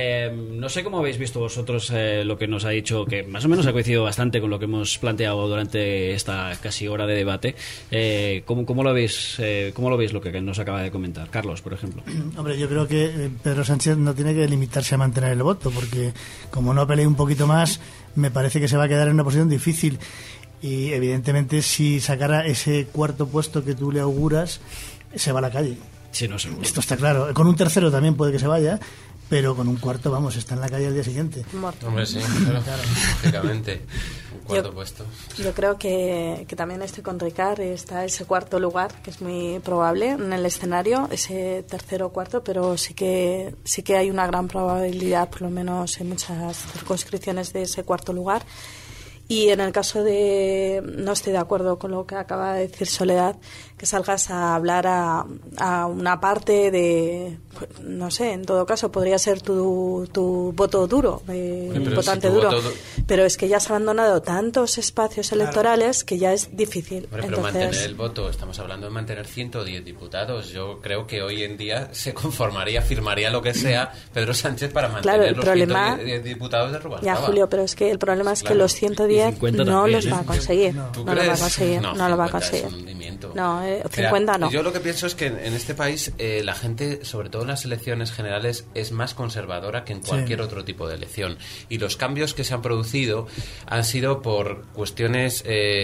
No sé cómo habéis visto vosotros lo que nos ha dicho, que más o menos ha coincidido bastante con lo que hemos planteado durante esta casi hora de debate. ¿Cómo lo veis lo que nos acaba de comentar? Carlos, por ejemplo. Hombre, yo creo que Pedro Sánchez no tiene que limitarse a mantener el voto, porque como no pelee un poquito más, me parece que se va a quedar en una posición difícil. Y evidentemente, si sacara ese cuarto puesto que tú le auguras, se va a la calle. Sí, no, seguro. Esto está claro. Con un tercero también puede que se vaya, pero con un cuarto, vamos, está en la calle al día siguiente. Hombre, sí, claro. Lógicamente. Un cuarto puesto. Yo creo que también estoy con Ricard. Está ese cuarto lugar, que es muy probable en el escenario, ese tercero o cuarto, pero sí que hay una gran probabilidad, por lo menos en muchas circunscripciones, de ese cuarto lugar. Y en el caso de, no estoy de acuerdo con lo que acaba de decir Soledad, que salgas a hablar a una parte de, no sé, en todo caso podría ser tu voto duro, un votante duro, pero es que ya has abandonado tantos espacios electorales que ya es difícil. Hombre, pero mantener el voto, estamos hablando de mantener 110 diputados. Yo creo que hoy en día se conformaría, firmaría lo que sea Pedro Sánchez para mantener los 110 diputados de Rubalcaba. Ya, Julio, pero es que el problema es que los 110 no los va a conseguir. No lo va a conseguir. No lo va a conseguir. No, 50 no. Yo lo que pienso es que en este país la gente, sobre todo en las elecciones generales, es más conservadora que en cualquier otro tipo de elección. Y los cambios que se han producido han sido por cuestiones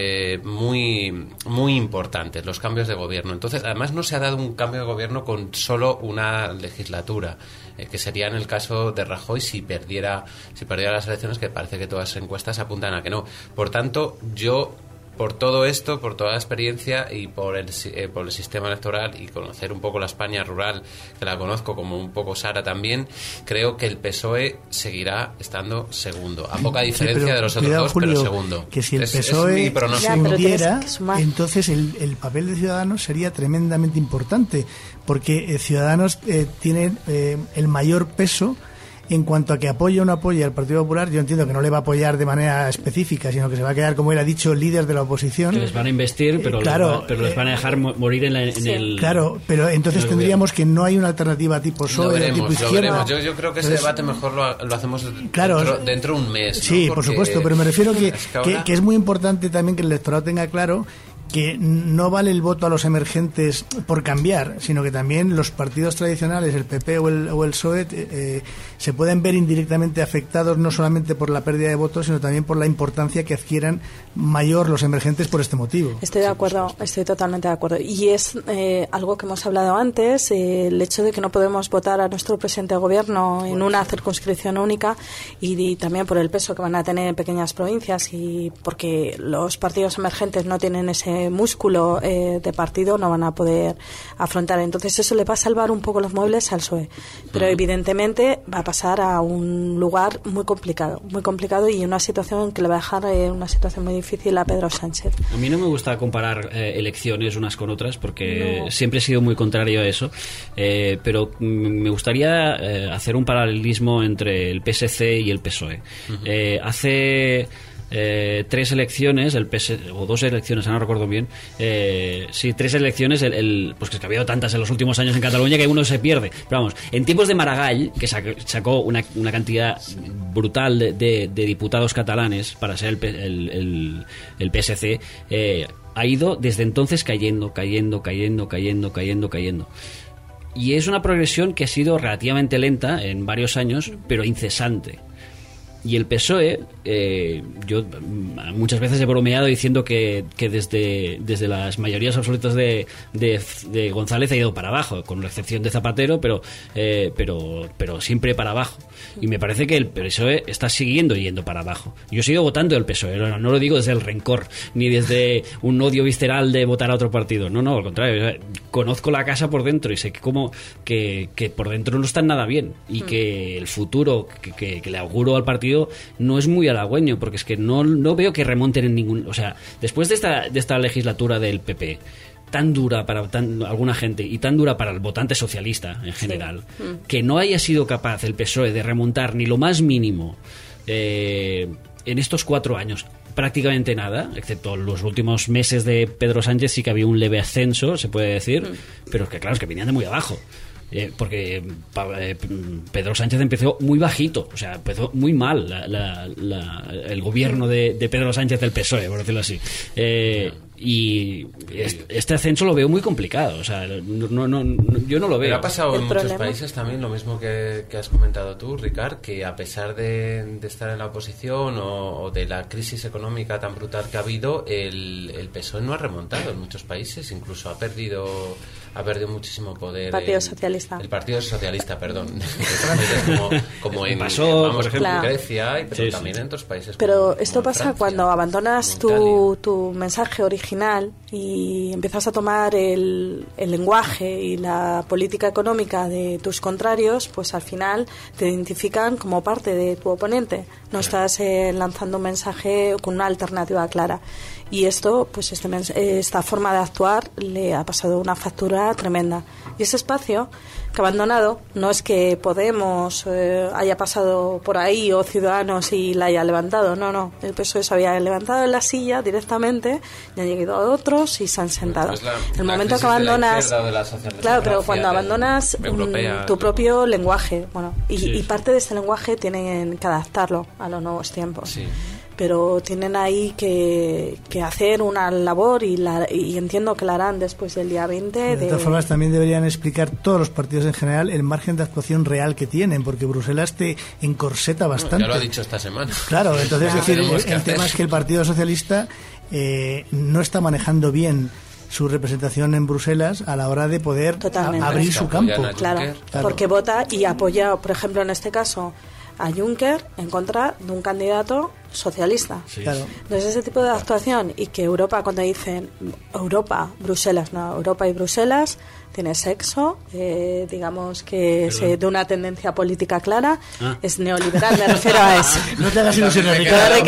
muy, muy importantes, los cambios de gobierno. Entonces, además no se ha dado un cambio de gobierno con solo una legislatura. Que sería en el caso de Rajoy si perdiera las elecciones, que parece que todas las encuestas apuntan a que no. Por tanto, yo, por todo esto, por toda la experiencia y por el sistema electoral y conocer un poco la España rural, que la conozco como un poco Sara también, creo que el PSOE seguirá estando segundo, a poca diferencia de los otros dos, Julio, pero segundo. Que si el PSOE se hundiera, entonces el papel de Ciudadanos sería tremendamente importante, porque Ciudadanos tiene el mayor peso en cuanto a que apoya o no apoya al Partido Popular. Yo entiendo que no le va a apoyar de manera específica, sino que se va a quedar, como él ha dicho, líder de la oposición. Que les van a investir, pero, pero les van a dejar morir en el... Claro, pero entonces tendríamos que no hay una alternativa tipo PSOE, tipo izquierda. Yo creo que ese debate mejor lo hacemos dentro de un mes, ¿no? Sí, por supuesto, pero me refiero que es muy importante también que el electorado tenga claro que no vale el voto a los emergentes por cambiar, sino que también los partidos tradicionales, el PP o el PSOE, se pueden ver indirectamente afectados no solamente por la pérdida de votos, sino también por la importancia que adquieran mayor los emergentes por este motivo. Estoy de acuerdo, estoy totalmente de acuerdo. Y es algo que hemos hablado antes, el hecho de que no podemos votar a nuestro presidente de gobierno en una circunscripción única y también por el peso que van a tener en pequeñas provincias y porque los partidos emergentes no tienen ese músculo de partido, no van a poder afrontar. Entonces eso le va a salvar un poco los muebles al PSOE, pero evidentemente va a pasar a un lugar muy complicado y una situación que le va a dejar una situación muy difícil a Pedro Sánchez. A mí no me gusta comparar elecciones unas con otras porque siempre he sido muy contrario a eso, pero me gustaría hacer un paralelismo entre el PSC y el PSOE. Hace 3 elecciones, o 2 elecciones, no recuerdo bien, 3 elecciones, pues que ha habido tantas en los últimos años en Cataluña que uno se pierde. Pero vamos, en tiempos de Maragall, que sacó una cantidad brutal de diputados catalanes para ser el PSC, ha ido desde entonces cayendo. Y es una progresión que ha sido relativamente lenta en varios años, pero incesante. Y el PSOE, yo muchas veces he bromeado diciendo que desde las mayorías absolutas de González ha ido para abajo, con la excepción de Zapatero, pero siempre para abajo. Y me parece que el PSOE está siguiendo yendo para abajo. Yo sigo votando el PSOE, no lo digo desde el rencor, ni desde un odio visceral de votar a otro partido. No, al contrario. Conozco la casa por dentro y sé que por dentro no está nada bien. Y que el futuro que le auguro al partido no es muy halagüeño, porque es que no veo que remonten en ningún... O sea, después de esta legislatura del PP, tan dura para alguna gente y tan dura para el votante socialista en general, que no haya sido capaz el PSOE de remontar ni lo más mínimo en estos 4 años, prácticamente nada, excepto los últimos meses de Pedro Sánchez. Sí que había un leve ascenso, se puede decir, pero es que claro, es que venían de muy abajo. Porque Pedro Sánchez empezó muy bajito, o sea, empezó muy mal el gobierno de Pedro Sánchez del PSOE, por decirlo así. Y este ascenso lo veo muy complicado, o sea, yo no lo veo. Pero ha pasado en muchos países también lo mismo que has comentado tú, Ricard, que a pesar de estar en la oposición o de la crisis económica tan brutal que ha habido, el PSOE no ha remontado en muchos países, incluso ha perdido muchísimo poder. El Partido Socialista. El Partido Socialista, perdón. como en, pasó, vamos, por ejemplo, en Grecia, pero sí, también en otros países. Pero esto pasa Francia, cuando abandonas tu mensaje original y empiezas a tomar el lenguaje y la política económica de tus contrarios, pues al final te identifican como parte de tu oponente. No estás lanzando un mensaje con una alternativa clara. Y esto, pues esta forma de actuar le ha pasado una factura tremenda. Y ese espacio que ha abandonado, no es que Podemos haya pasado por ahí o Ciudadanos y la haya levantado, no. El PSOE se había levantado en la silla directamente y han llegado otros y se han sentado. Pues el momento que abandonas, claro, pero cuando abandonas tu propio lenguaje, y parte de ese lenguaje tienen que adaptarlo a los nuevos tiempos. Sí. Pero tienen ahí que hacer una labor y entiendo que la harán después del día 20. De todas formas, también deberían explicar todos los partidos en general el margen de actuación real que tienen, porque Bruselas te encorseta bastante. Ya lo ha dicho esta semana. Claro, entonces el tema es que el Partido Socialista no está manejando bien su representación en Bruselas a la hora de poder abrir su campo. Claro, porque vota y apoya, por ejemplo, en este caso, a Juncker en contra de un candidato socialista. Sí. Claro. Entonces ese tipo de actuación, y que Europa, cuando dicen Europa, Bruselas, no, Europa y Bruselas, tiene sexo, digamos que es de una tendencia política clara, es neoliberal, me refiero a eso. No te hagas ilusiones, Ricardo.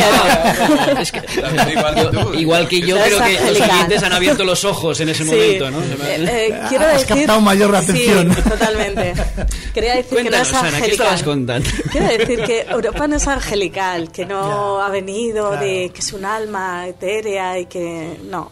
Es que, igual que yo creo que los oyentes han abierto los ojos en ese momento, ¿no? Quiero decir, has captado mayor atención. Sí, totalmente. Quería decir Cuéntanos, que no es angelical. ¿qué estabas contando? Quiero decir que Europa no es angelical, que no ha venido de que es un alma etérea y que no.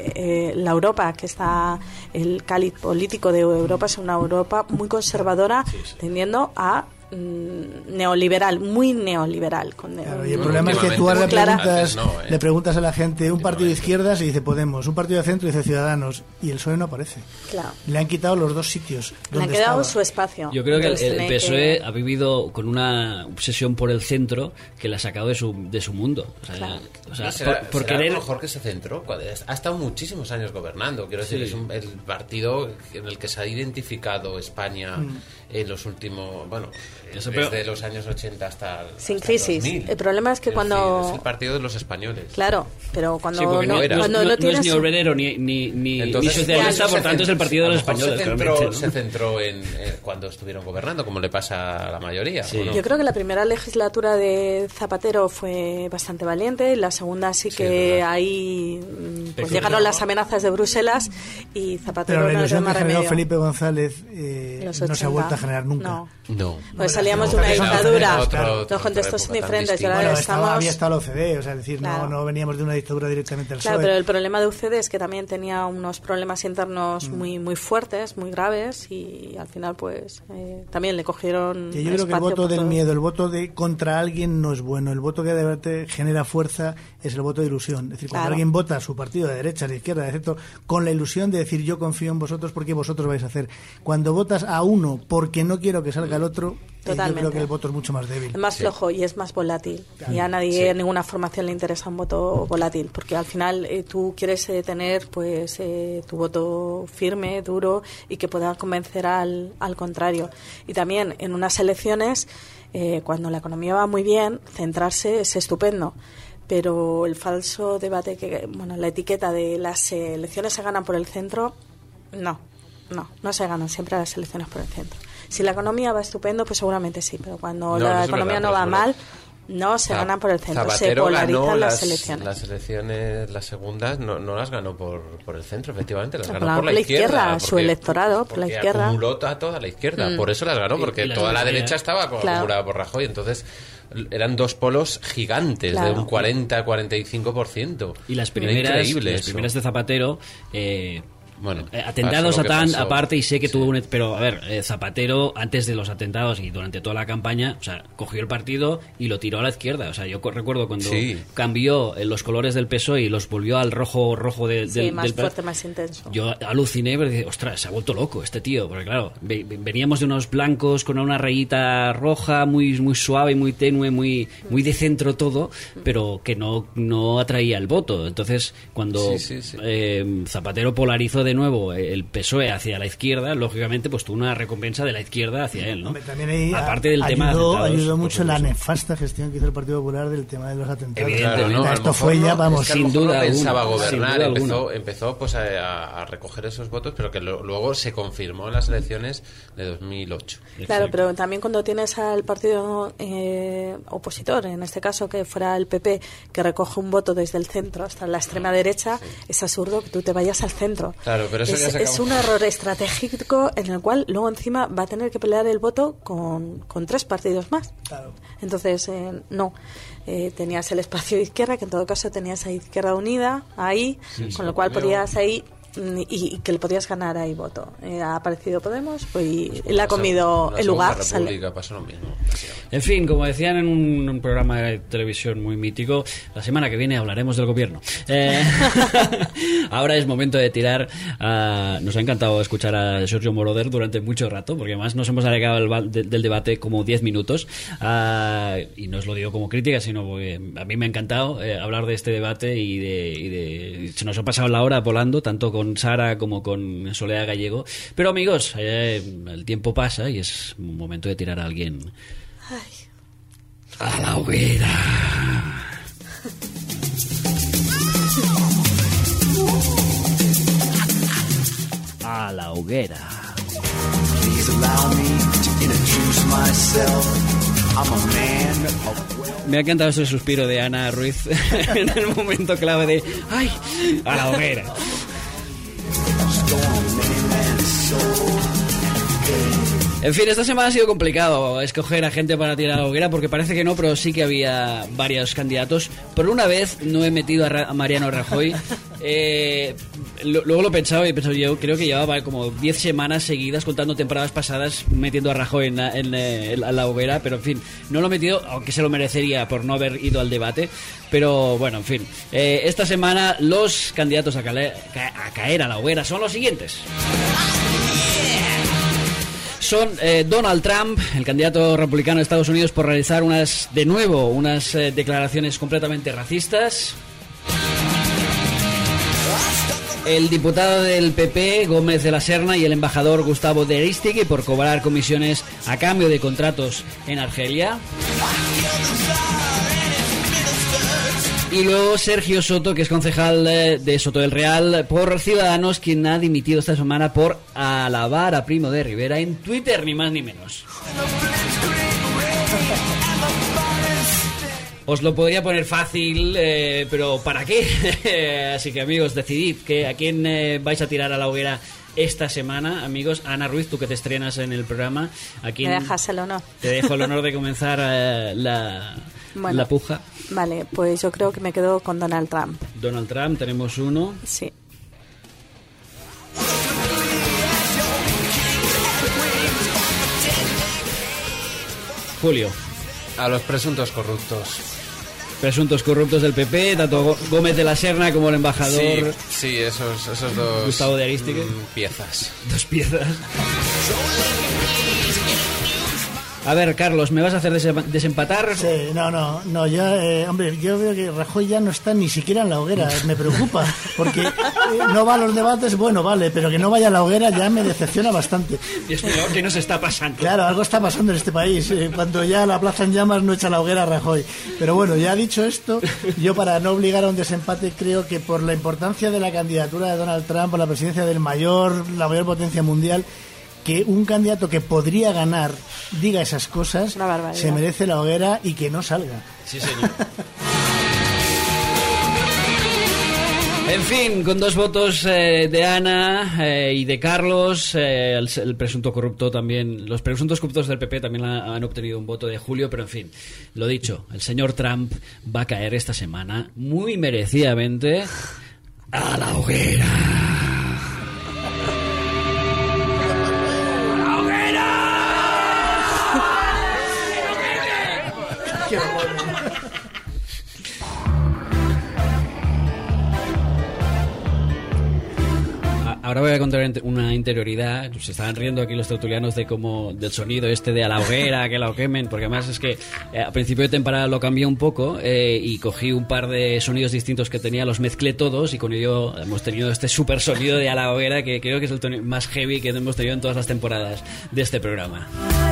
La Europa que está, el cáliz político de Europa es una Europa muy conservadora, tendiendo a neoliberal, muy neoliberal. Claro, y el problema es que tú ahora le preguntas a la gente un partido de izquierdas y dice Podemos, un partido de centro y dice Ciudadanos, y el PSOE no aparece. Claro. Le han quitado los dos sitios le han quedado su espacio. Yo creo que el PSOE ha vivido con una obsesión por el centro que le ha sacado de su mundo. O sea, será por querer... mejor que se centró. Ha estado muchísimos años gobernando. Quiero decir, es el partido en el que se ha identificado España en los últimos, desde los años 80 hasta sin crisis. 2000. El problema es que es el partido de los españoles. Claro, pero cuando no es ni obrero ni socialista, por tanto es el partido de los españoles. Se centró en cuando estuvieron gobernando, como le pasa a la mayoría. Sí. Yo creo que la primera legislatura de Zapatero fue bastante valiente, y la segunda sí que ahí llegaron las amenazas de Bruselas y Zapatero. Pero la ilusión que generó Felipe González no se ha vuelto a generar nunca. No. Pues salíamos de una dictadura, los contextos son diferentes. Había estado la OCDE, o sea, decir, no veníamos de una dictadura directamente al PSOE. Claro, pero el problema de UCD es que también tenía unos problemas internos muy muy fuertes, muy graves, y al final pues también le cogieron. Yo creo que el voto del miedo, el voto de contra alguien no es bueno. El voto que de verdad genera fuerza es el voto de ilusión. Es decir, cuando alguien vota a su partido de derecha, de izquierda, de centro, con la ilusión de decir yo confío en vosotros porque vosotros vais a hacer. Cuando votas a uno porque porque no quiero que salga el otro, yo creo que el voto es mucho más débil. Es más flojo y es más volátil. Y a nadie, ninguna formación le interesa un voto volátil, porque al final tú quieres tener pues tu voto firme, duro y que pueda convencer al contrario. Y también en unas elecciones, cuando la economía va muy bien, centrarse es estupendo. Pero el falso debate, la etiqueta de las elecciones se ganan por el centro, no se ganan siempre las elecciones por el centro. Si la economía va estupendo, pues seguramente sí, pero cuando la economía no va mal, no se ganan por el centro. Zapatero se polarizan ganó las elecciones. Las elecciones, las segundas, no las ganó por el centro, efectivamente, las ganó por la izquierda. Su electorado, por la izquierda. Acumuló a toda la izquierda, por eso las ganó, porque toda la derecha estaba acumulada por Rajoy, entonces eran dos polos gigantes, de un 40-45%. Y las primeras de Zapatero... atentados aparte, y sé que tuvo pero a ver, Zapatero antes de los atentados y durante toda la campaña, o sea, cogió el partido y lo tiró a la izquierda. O sea, yo recuerdo cuando cambió los colores del PSOE y los volvió al rojo del más fuerte, más intenso. Yo aluciné porque dije, ostras, se ha vuelto loco este tío, porque claro, veníamos de unos blancos con una rayita roja muy suave, muy tenue, muy de centro todo, pero que no atraía el voto. Entonces, cuando Zapatero polarizó de nuevo el PSOE hacia la izquierda, lógicamente pues tuvo una recompensa de la izquierda hacia él, ¿no? También ahí aparte del tema de ayudó mucho la nefasta gestión que hizo el Partido Popular del tema de los atentados. Evidentemente, esto fue ya, vamos, sin duda pensaba gobernar, empezó pues a recoger esos votos, pero que luego se confirmó en las elecciones de 2008. Claro, pero también cuando tienes al partido opositor, en este caso que fuera el PP, que recoge un voto desde el centro hasta la extrema derecha, es absurdo que tú te vayas al centro. Claro, pero eso es un error estratégico en el cual luego encima va a tener que pelear el voto con 3 partidos más. Claro. Entonces, tenías el espacio de izquierda, que en todo caso tenías a Izquierda Unida ahí, con lo cual podías ahí y que le podías ganar ahí voto. Ha aparecido Podemos, pues, y le ha comido el lugar. Pasó lo mismo. En fin, como decían en un programa de televisión muy mítico, la semana que viene hablaremos del gobierno. Ahora es momento de tirar. Nos ha encantado escuchar a Giorgio Moroder durante mucho rato, porque además nos hemos alargado del debate como 10 minutos. Y no os lo digo como crítica, sino porque a mí me ha encantado hablar de este debate y se nos ha pasado la hora volando, tanto con Sara como con Soledad Gallego. Pero amigos, el tiempo pasa y es un momento de tirar a alguien a la hoguera. A la hoguera. Me ha encantado ese suspiro de Ana Ruiz en el momento clave de ¡ay! A la hoguera. En fin, esta semana ha sido complicado escoger a gente para tirar a la hoguera, porque parece que no, pero sí que había varios candidatos. Por una vez no he metido a Mariano Rajoy. Luego lo he pensado y he pensado, yo creo que llevaba como 10 semanas seguidas, contando temporadas pasadas, metiendo a Rajoy en la hoguera, pero en fin, no lo he metido, aunque se lo merecería por no haber ido al debate. Pero bueno, en fin, esta semana los candidatos a caer a la hoguera son los siguientes. Son Donald Trump, el candidato republicano de Estados Unidos, por realizar unas declaraciones completamente racistas. El diputado del PP, Gómez de la Serna, y el embajador Gustavo de Aristegui, por cobrar comisiones a cambio de contratos en Argelia. Y luego Sergio Soto, que es concejal de Soto del Real por Ciudadanos, quien ha dimitido esta semana por alabar a Primo de Rivera en Twitter, ni más ni menos. Os lo podría poner fácil, pero ¿para qué? Así que amigos, decidid a quién vais a tirar a la hoguera esta semana. Amigos, Ana Ruiz, tú que te estrenas en el programa, ¿a quién? Me dejas el honor. Te dejo el honor de comenzar la puja. Vale, pues yo creo que me quedo con Donald Trump. Donald Trump, tenemos uno. Sí. Julio. A los presuntos corruptos. presuntos corruptos del PP, tanto Gómez de la Serna como el embajador. Sí, esos dos. Gustavo de Arístique. Piezas. Dos piezas. A ver, Carlos, ¿me vas a hacer desempatar? Sí, no, ya, hombre, yo veo que Rajoy ya no está ni siquiera en la hoguera, me preocupa, porque no va a los debates, bueno, vale, pero que no vaya a la hoguera ya me decepciona bastante. Dios mío, ¿qué nos está pasando? Claro, algo está pasando en este país, cuando ya la Plaza en Llamas no echa la hoguera a Rajoy. Pero bueno, ya dicho esto, yo para no obligar a un desempate creo que por la importancia de la candidatura de Donald Trump a la presidencia la mayor potencia mundial, que un candidato que podría ganar diga esas cosas, se merece la hoguera y que no salga. Sí, señor. En fin, con 2 votos de Ana y de Carlos, el presunto corrupto también, los presuntos corruptos del PP también han obtenido un voto de Julio, pero en fin, lo dicho, el señor Trump va a caer esta semana muy merecidamente a la hoguera. Ahora voy a contar una interioridad. Se estaban riendo aquí los tertulianos del sonido este de a la hoguera, que la quemen, porque además es que a principio de temporada lo cambié un poco y cogí un par de sonidos distintos que tenía, los mezclé todos y con ello hemos tenido este super sonido de a la hoguera que creo que es el tono más heavy que hemos tenido en todas las temporadas de este programa.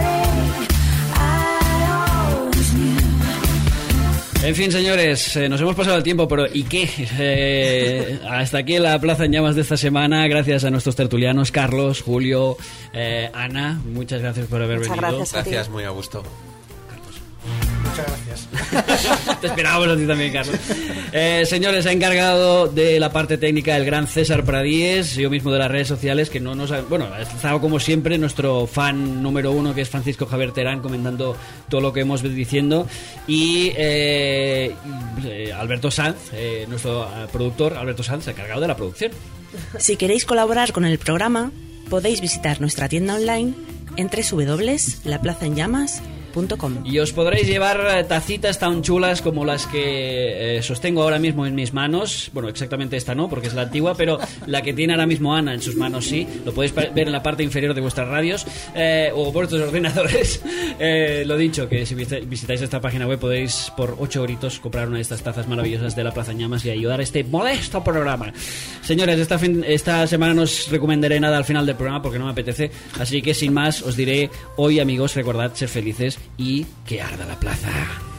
En fin, señores, nos hemos pasado el tiempo, pero ¿y qué? Hasta aquí la Plaza en Llamas de esta semana, gracias a nuestros tertulianos, Carlos, Julio, Ana, muchas gracias por haber venido. Gracias, muy a gusto. Muchas gracias. Te esperábamos a ti también, Carlos. Señores, ha encargado de la parte técnica el gran César Pradíes, yo mismo de las redes sociales, que no nos ha... Bueno, ha estado como siempre nuestro fan número 1, que es Francisco Javier Terán, comentando todo lo que hemos ido diciendo. Y Alberto Sanz, nuestro productor, Alberto Sanz, se ha encargado de la producción. Si queréis colaborar con el programa, podéis visitar nuestra tienda online en www.laplazaenllamas.com. Y os podréis llevar tacitas tan chulas como las que sostengo ahora mismo en mis manos. Bueno, exactamente esta no, porque es la antigua, pero la que tiene ahora mismo Ana en sus manos sí. Lo podéis ver en la parte inferior de vuestras radios o vuestros ordenadores. Lo dicho, que si visitáis esta página web podéis por 8 euritos comprar una de estas tazas maravillosas de la Plaza Llamas y ayudar a este modesto programa. Señores, esta semana no os recomendaré nada al final del programa porque no me apetece. Así que sin más os diré hoy, amigos, recordad ser felices y que arda la plaza.